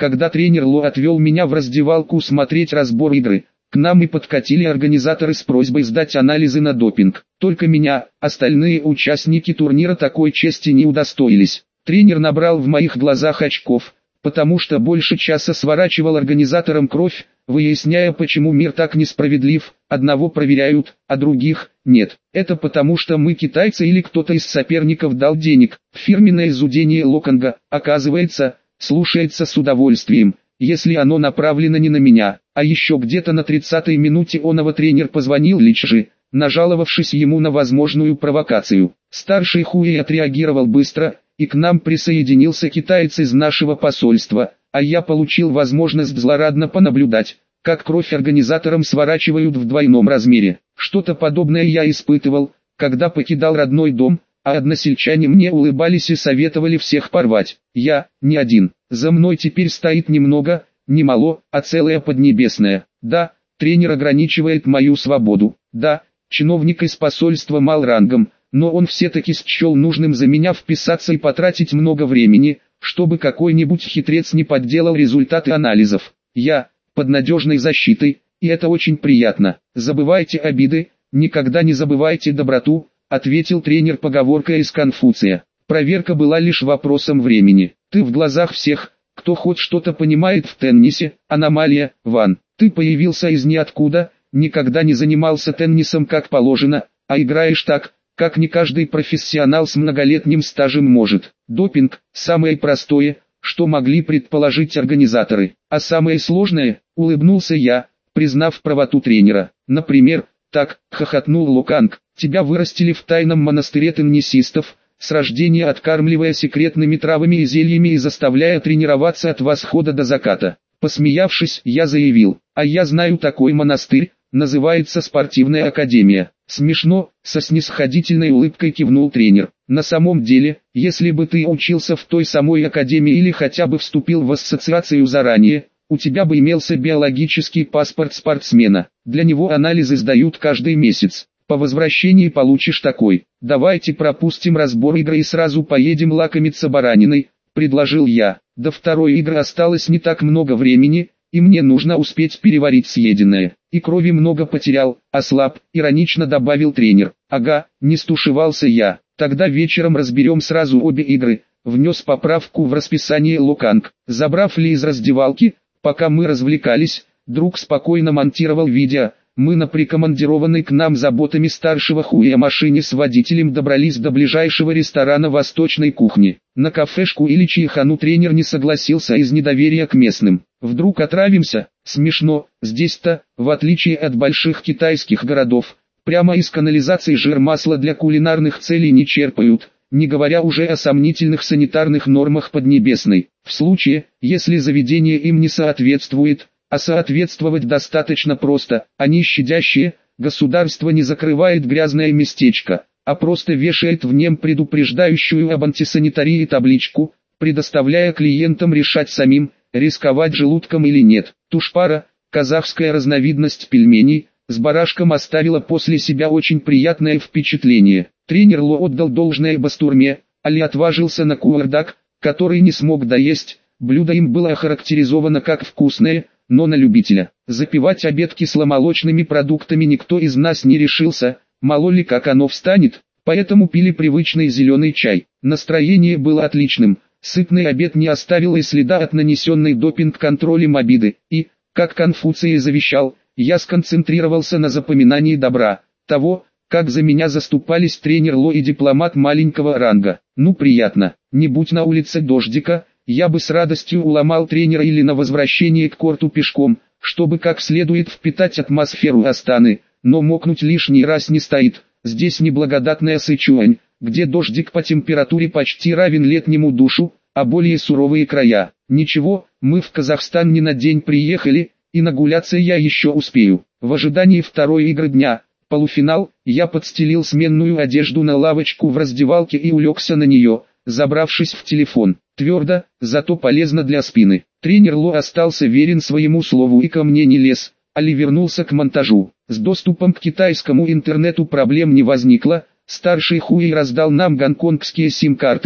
Когда тренер Ло отвел меня в раздевалку смотреть разбор игры, к нам и подкатили организаторы с просьбой сдать анализы на допинг. Только меня, остальные участники турнира такой чести не удостоились. Тренер набрал в моих глазах очков, потому что больше часа сворачивал организаторам кровь, выясняя, почему мир так несправедлив, одного проверяют, а других нет. Это потому что мы китайцы или кто-то из соперников дал денег. Фирменное зудение Локонга, оказывается, слушается с удовольствием, если оно направлено не на меня. А еще где-то на тридцатой минуте оного тренер позвонил Личжи, нажаловавшись ему на возможную провокацию. Старший Хуэй отреагировал быстро, и к нам присоединился китаец из нашего посольства, а я получил возможность злорадно понаблюдать, как кровь организаторам сворачивают в двойном размере. Что-то подобное я испытывал, когда покидал родной дом, а односельчане мне улыбались и советовали всех порвать. Я, не один, за мной теперь стоит ни много, ни мало, а целая Поднебесная. Да, тренер ограничивает мою свободу. Да, чиновник из посольства мал рангом, но он все-таки счел нужным за меня вписаться и потратить много времени, чтобы какой-нибудь хитрец не подделал результаты анализов. Я, под надежной защитой, и это очень приятно. Забывайте обиды, никогда не забывайте доброту, ответил тренер поговоркой из Конфуция. Проверка была лишь вопросом времени. Ты в глазах всех, кто хоть что-то понимает в теннисе, аномалия, Ван. Ты появился из ниоткуда, никогда не занимался теннисом как положено, а играешь так, как не каждый профессионал с многолетним стажем может. Допинг – самое простое, что могли предположить организаторы. А самое сложное, улыбнулся я, признав правоту тренера. Например, так, хохотнул Локанг, тебя вырастили в тайном монастыре теннисистов, с рождения откармливая секретными травами и зельями и заставляя тренироваться от восхода до заката. Посмеявшись, я заявил, а я знаю такой монастырь, называется спортивная академия. Смешно, со снисходительной улыбкой кивнул тренер. На самом деле, если бы ты учился в той самой академии или хотя бы вступил в ассоциацию заранее, у тебя бы имелся биологический паспорт спортсмена. Для него анализы сдают каждый месяц. По возвращении получишь такой. Давайте пропустим разбор игры и сразу поедем лакомиться бараниной, предложил я. До второй игры осталось не так много времени, и мне нужно успеть переварить съеденное. И крови много потерял, ослаб, иронично добавил тренер. Ага, не стушевался я. Тогда вечером разберем сразу обе игры. Внес поправку в расписание Локанг. Забрав Ли из раздевалки, пока мы развлекались, друг спокойно монтировал видео. Мы на прикомандированной к нам заботами старшего Хуэя машине с водителем добрались до ближайшего ресторана восточной кухни. На кафешку или чайхану тренер не согласился из недоверия к местным. Вдруг отравимся? Смешно, здесь-то, в отличие от больших китайских городов, прямо из канализации жир масла для кулинарных целей не черпают, не говоря уже о сомнительных санитарных нормах Поднебесной. В случае, если заведение им не соответствует, а соответствовать достаточно просто, они щадящие, государство не закрывает грязное местечко, а просто вешает в нем предупреждающую об антисанитарии табличку, предоставляя клиентам решать самим, рисковать желудком или нет. Тушпара, казахская разновидность пельменей, с барашком оставила после себя очень приятное впечатление. Тренер Ло отдал должное бастурме, Али отважился на куардак, который не смог доесть, блюдо им было охарактеризовано как вкусное, но на любителя. Запивать обед кисломолочными продуктами никто из нас не решился, мало ли как оно встанет, поэтому пили привычный зеленый чай. Настроение было отличным, сытный обед не оставил и следа от нанесенной допинг-контролем обиды, и, как Конфуций завещал, я сконцентрировался на запоминании добра, того, как за меня заступались тренер Ло и дипломат маленького ранга. Ну приятно, не будь на улице дождика, я бы с радостью уломал тренера или на возвращение к корту пешком, чтобы как следует впитать атмосферу Астаны, но мокнуть лишний раз не стоит. Здесь неблагодатная Сычуань, где дождик по температуре почти равен летнему душу, а более суровые края. Ничего, мы в Казахстан не на день приехали, и нагуляться я еще успею. В ожидании второй игры дня, полуфинал, я подстелил сменную одежду на лавочку в раздевалке и улегся на нее, забравшись в телефон. Твердо, зато полезно для спины. Тренер Ло остался верен своему слову и ко мне не лез, Али вернулся к монтажу. С доступом к китайскому интернету проблем не возникло, старший Хуэй раздал нам гонконгские сим-карты,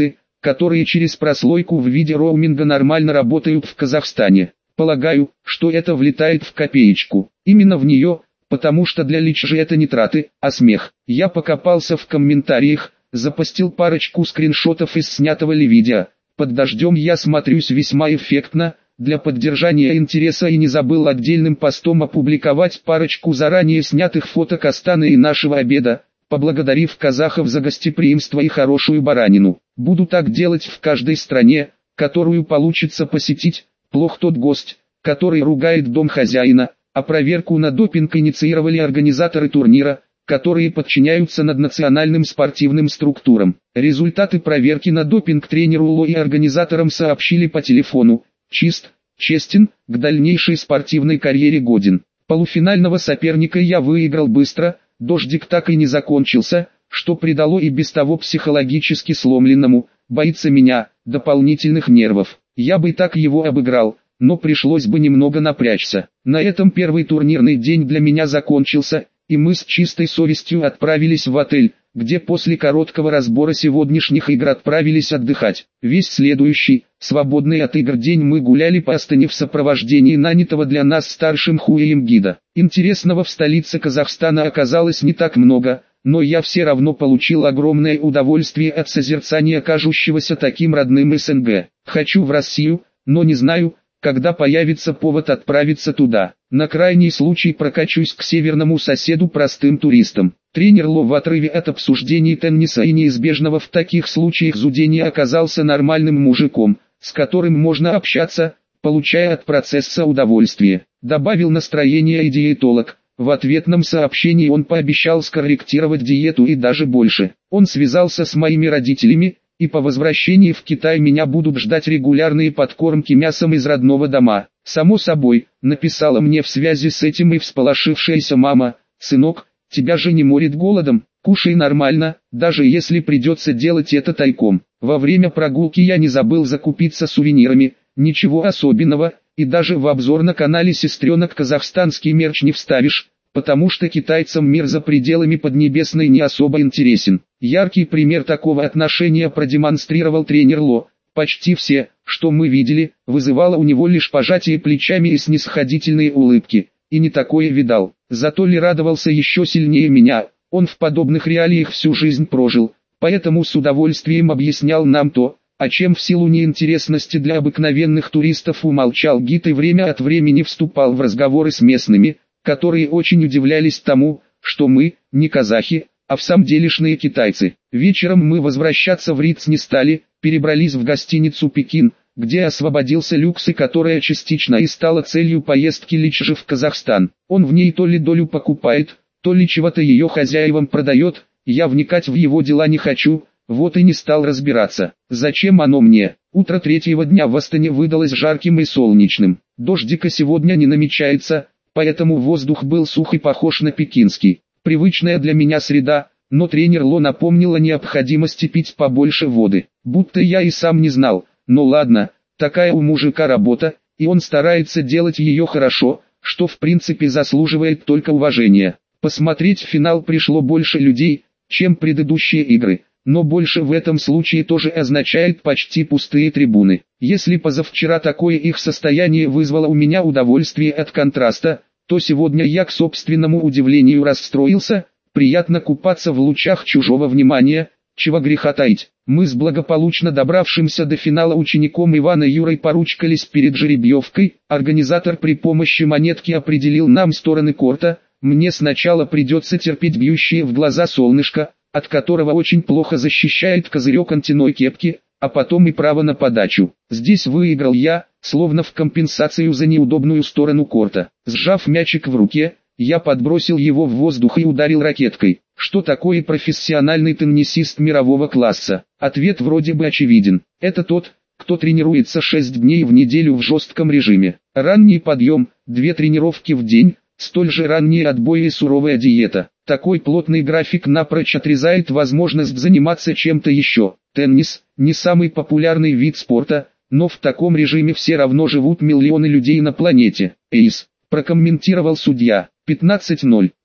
которые через прослойку в виде роуминга нормально работают в Казахстане. Полагаю, что это влетает в копеечку. Именно в нее, потому что для Лич же это не траты, а смех. Я покопался в комментариях, запостил парочку скриншотов из снятого ли видео. Под дождем я смотрюсь весьма эффектно, для поддержания интереса, и не забыл отдельным постом опубликовать парочку заранее снятых фоток Астаны и нашего обеда, поблагодарив казахов за гостеприимство и хорошую баранину. Буду так делать в каждой стране, которую получится посетить. Плох тот гость, который ругает дом хозяина, а проверку на допинг инициировали организаторы турнира, которые подчиняются наднациональным спортивным структурам. Результаты проверки на допинг тренеру Ло и организаторам сообщили по телефону. Чист, честен, к дальнейшей спортивной карьере годен. Полуфинального соперника я выиграл быстро, дождик так и не закончился, что придало и без того психологически сломленному, боится меня, дополнительных нервов. Я бы так его обыграл, но пришлось бы немного напрячься. На этом первый турнирный день для меня закончился, и мы с чистой совестью отправились в отель, где после короткого разбора сегодняшних игр отправились отдыхать. Весь следующий, свободный от игр день мы гуляли по Астане в сопровождении нанятого для нас старшим Хуэем гида. Интересного в столице Казахстана оказалось не так много, но я все равно получил огромное удовольствие от созерцания кажущегося таким родным СНГ. Хочу в Россию, но не знаю, когда появится повод отправиться туда. На крайний случай прокачусь к северному соседу простым туристом. Тренер Ло в отрыве от обсуждений тенниса и неизбежного в таких случаях зудения оказался нормальным мужиком, с которым можно общаться, получая от процесса удовольствие. Добавил настроение и диетолог. В ответном сообщении он пообещал скорректировать диету и даже больше. Он связался с моими родителями, и по возвращении в Китай меня будут ждать регулярные подкормки мясом из родного дома. Само собой, написала мне в связи с этим и всполошившаяся мама: «Сынок, тебя же не морит голодом, кушай нормально, даже если придется делать это тайком». Во время прогулки я не забыл закупиться сувенирами, ничего особенного, и даже в обзор на канале сестренок казахстанский мерч не вставишь, потому что китайцам мир за пределами Поднебесной не особо интересен. Яркий пример такого отношения продемонстрировал тренер Ло. Почти все, что мы видели, вызывало у него лишь пожатие плечами и снисходительные улыбки, и не такое видал. Зато Ли радовался еще сильнее меня, он в подобных реалиях всю жизнь прожил, поэтому с удовольствием объяснял нам то, о чем в силу неинтересности для обыкновенных туристов умолчал гид, и время от времени вступал в разговоры с местными, которые очень удивлялись тому, что мы, не казахи, а в самом делешные китайцы. Вечером мы возвращаться в Риц не стали, перебрались в гостиницу «Пекин», где освободился люкс и которая частично и стала целью поездки Лич же в Казахстан. Он в ней то ли долю покупает, то ли чего-то ее хозяевам продает, я вникать в его дела не хочу, вот и не стал разбираться. Зачем оно мне? Утро третьего дня в Астане выдалось жарким и солнечным. Дождика сегодня не намечается, поэтому воздух был сух и похож на пекинский. Привычная для меня среда, но тренер Ло напомнил о необходимости пить побольше воды. Будто я и сам не знал, но ладно, такая у мужика работа, и он старается делать ее хорошо, что в принципе заслуживает только уважения. Посмотреть финал пришло больше людей, чем предыдущие игры, но больше в этом случае тоже означает почти пустые трибуны. Если позавчера такое их состояние вызвало у меня удовольствие от контраста, то сегодня я к собственному удивлению расстроился. Приятно купаться в лучах чужого внимания, чего греха таить. Мы с благополучно добравшимся до финала учеником Ивана Юрой поручкались перед жеребьевкой. Организатор при помощи монетки определил нам стороны корта. Мне сначала придется терпеть бьющее в глаза солнышко, от которого очень плохо защищает козырек антенной кепки, а потом и право на подачу. Здесь выиграл я, словно в компенсацию за неудобную сторону корта. Сжав мячик в руке, я подбросил его в воздух и ударил ракеткой. Что такое профессиональный теннисист мирового класса? Ответ вроде бы очевиден. Это тот, кто тренируется шесть дней в неделю в жестком режиме. Ранний подъем, две тренировки в день, столь же ранние отбои и суровая диета. Такой плотный график напрочь отрезает возможность заниматься чем-то еще. Теннис – не самый популярный вид спорта, но в таком режиме все равно живут миллионы людей на планете. Эйс, прокомментировал судья. пятнадцать ноль.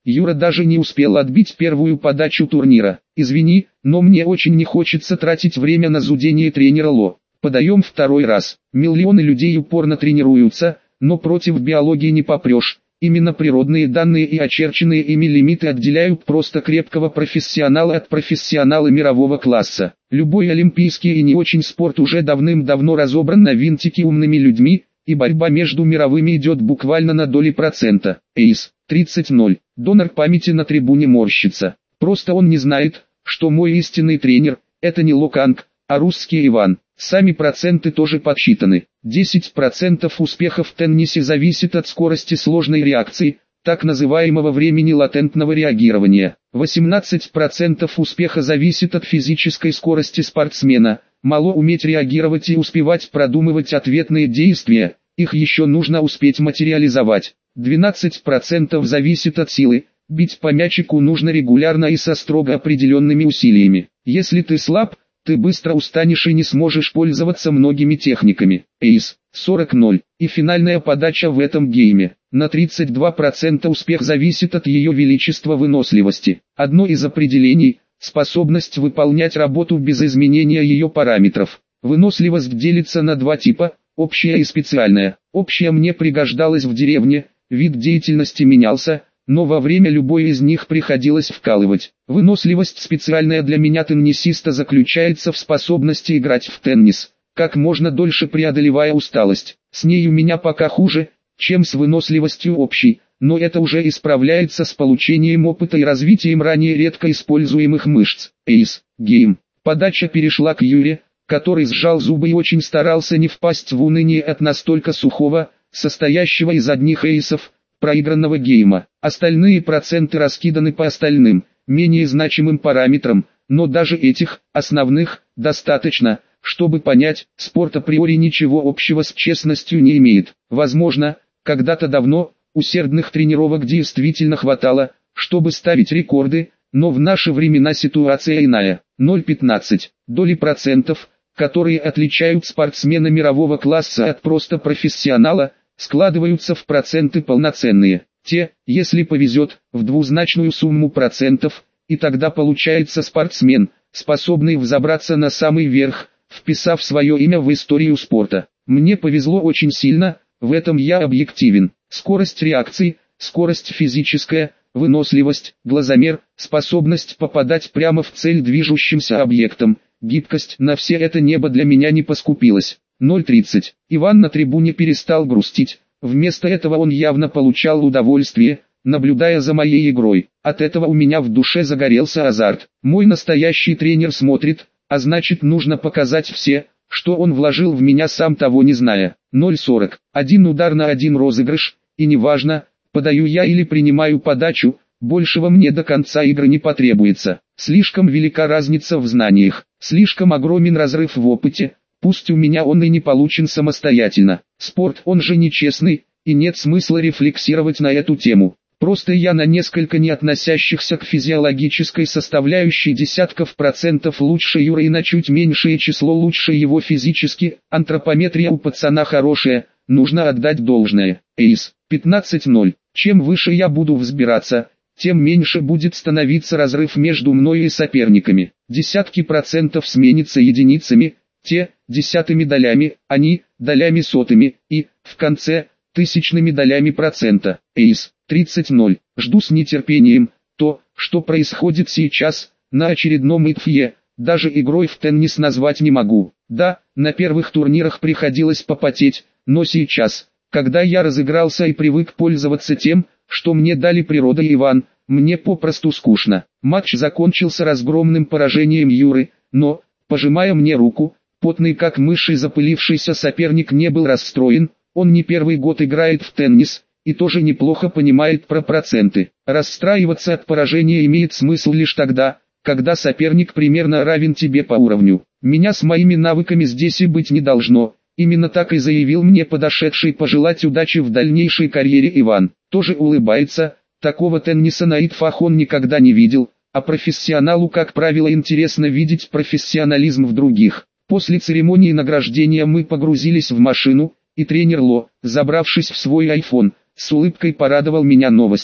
Юра даже не успел отбить первую подачу турнира. Извини, но мне очень не хочется тратить время на зудение тренера Ло. Подаем второй раз. Миллионы людей упорно тренируются, но против биологии не попрешь. Именно природные данные и очерченные ими лимиты отделяют просто крепкого профессионала от профессионала мирового класса. Любой олимпийский и не очень спорт уже давным-давно разобран на винтики умными людьми, и борьба между мировыми идет буквально на доли процента. Эйс, тридцать ноль. Донор памяти на трибуне морщится. Просто он не знает, что мой истинный тренер – это не Локанг, а русский Иван. Сами проценты тоже подсчитаны. десять процентов успеха в теннисе зависит от скорости сложной реакции, так называемого времени латентного реагирования. восемнадцать процентов успеха зависит от физической скорости спортсмена. Мало уметь реагировать и успевать продумывать ответные действия, их еще нужно успеть материализовать. двенадцать процентов зависит от силы, бить по мячику нужно регулярно и со строго определенными усилиями. Если ты слаб, ты быстро устанешь и не сможешь пользоваться многими техниками. Эйс, сорок ноль. И финальная подача в этом гейме. На тридцать два процента успех зависит от ее величества выносливости. Одно из определений – способность выполнять работу без изменения ее параметров. Выносливость делится на два типа – общая и специальная. Общая мне пригождалась в деревне, вид деятельности менялся, но во время любой из них приходилось вкалывать. Выносливость специальная для меня теннисиста заключается в способности играть в теннис, как можно дольше преодолевая усталость. С ней у меня пока хуже, чем с выносливостью общей, но это уже исправляется с получением опыта и развитием ранее редко используемых мышц. Эйс, гейм. Подача перешла к Юре, который сжал зубы и очень старался не впасть в уныние от настолько сухого, состоящего из одних эйсов, проигранного гейма. Остальные проценты раскиданы по остальным, менее значимым параметрам, но даже этих, основных, достаточно, чтобы понять, спорт априори ничего общего с честностью не имеет. Возможно, когда-то давно, усердных тренировок действительно хватало, чтобы ставить рекорды, но в наши времена ситуация иная. ноль целых пятнадцать сотых доли процентов, которые отличают спортсмена мирового класса от просто профессионала, складываются в проценты полноценные. Те, если повезет, в двузначную сумму процентов, и тогда получается спортсмен, способный взобраться на самый верх, вписав свое имя в историю спорта. Мне повезло очень сильно, в этом я объективен. Скорость реакции, скорость физическая, выносливость, глазомер, способность попадать прямо в цель движущимся объектом, гибкость, на все это небо для меня не поскупилось. ноль тридцать. Иван на трибуне перестал грустить, вместо этого он явно получал удовольствие, наблюдая за моей игрой. От этого у меня в душе загорелся азарт. Мой настоящий тренер смотрит, а значит нужно показать все, что он вложил в меня сам того не зная. ноль сорок. Один удар на один розыгрыш, и неважно, подаю я или принимаю подачу, большего мне до конца игры не потребуется. Слишком велика разница в знаниях, слишком огромен разрыв в опыте. Пусть у меня он и не получен самостоятельно. Спорт он же нечестный, и нет смысла рефлексировать на эту тему. Просто я на несколько не относящихся к физиологической составляющей десятков процентов лучше Юры и на чуть меньшее число лучше его физически. Антропометрия у пацана хорошая, нужно отдать должное. Эйс, пятнадцать ноль. Чем выше я буду взбираться, тем меньше будет становиться разрыв между мной и соперниками. Десятки процентов сменятся единицами, те, десятыми долями, они, долями сотыми, и, в конце, тысячными долями процента. Эйс, тридцать ноль. Жду с нетерпением, то, что происходит сейчас, на очередном ИТФЕ, даже игрой в теннис назвать не могу. Да, на первых турнирах приходилось попотеть, но сейчас, когда я разыгрался и привык пользоваться тем, что мне дали природа и Иван, мне попросту скучно. Матч закончился разгромным поражением Юры, но, пожимая мне руку, потный как мышь и запылившийся соперник не был расстроен, он не первый год играет в теннис, и тоже неплохо понимает про проценты. Расстраиваться от поражения имеет смысл лишь тогда, когда соперник примерно равен тебе по уровню. Меня с моими навыками здесь и быть не должно, именно так и заявил мне подошедший пожелать удачи в дальнейшей карьере Иван. Тоже улыбается, такого тенниса на ИТФах он никогда не видел, а профессионалу как правило интересно видеть профессионализм в других. После церемонии награждения мы погрузились в машину, и тренер Ло, забравшись в свой айфон, с улыбкой порадовал меня новостью.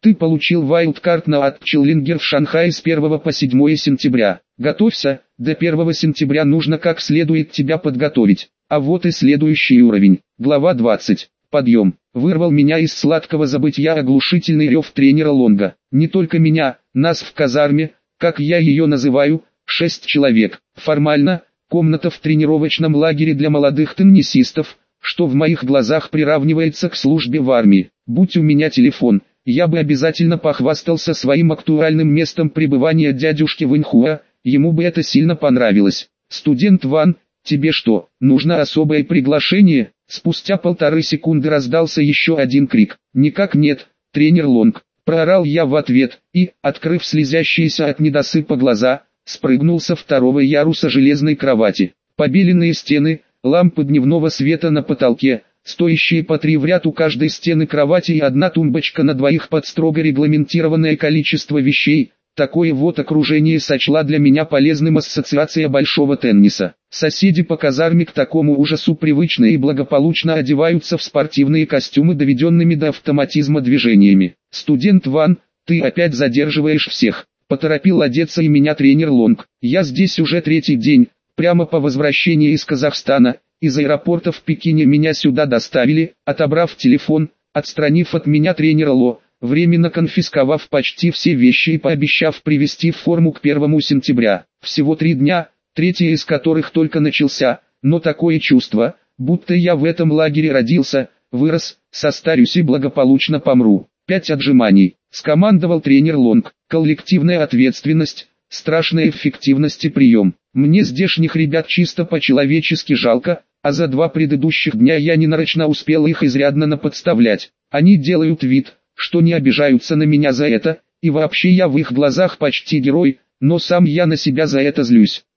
Ты получил вайлдкарт на от Челленджер в Шанхае с первого по седьмое сентября. Готовься, до первого сентября нужно как следует тебя подготовить. А вот и следующий уровень. Глава двадцать. Подъем. Вырвал меня из сладкого забытья оглушительный рев тренера Лонга. Не только меня, нас в казарме, как я ее называю, шесть человек. Формально, комната в тренировочном лагере для молодых теннисистов, что в моих глазах приравнивается к службе в армии. Будь у меня телефон, я бы обязательно похвастался своим актуальным местом пребывания дядюшки Вэньхуа, ему бы это сильно понравилось. Студент Ван, тебе что, нужно особое приглашение? Спустя полторы секунды раздался еще один крик. Никак нет, тренер Лонг. Проорал я в ответ, и, открыв слезящиеся от недосыпа глаза, спрыгнул со второго яруса железной кровати. Побеленные стены, лампы дневного света на потолке, стоящие по три в ряд у каждой стены кровати и одна тумбочка на двоих под строго регламентированное количество вещей. Такое вот окружение сочла для меня полезным ассоциация большого тенниса. Соседи по казарме к такому ужасу привычно и благополучно одеваются в спортивные костюмы, доведенными до автоматизма движениями. «Студент Ван, ты опять задерживаешь всех», — поторопил одеться и меня тренер Лонг. «Я здесь уже третий день, прямо по возвращении из Казахстана, из аэропорта в Пекине меня сюда доставили, отобрав телефон, отстранив от меня тренера Ло, временно конфисковав почти все вещи и пообещав привести в форму к первому сентября. Всего три дня, третий из которых только начался, но такое чувство, будто я в этом лагере родился, вырос, состарюсь и благополучно помру. Пять отжиманий», — скомандовал тренер Лонг. «Коллективная ответственность, страшная эффективность и прием. Мне здешних ребят чисто по-человечески жалко, а за два предыдущих дня я ненарочно успел их изрядно наподставлять. Они делают вид, что не обижаются на меня за это, и вообще я в их глазах почти герой, но сам я на себя за это злюсь.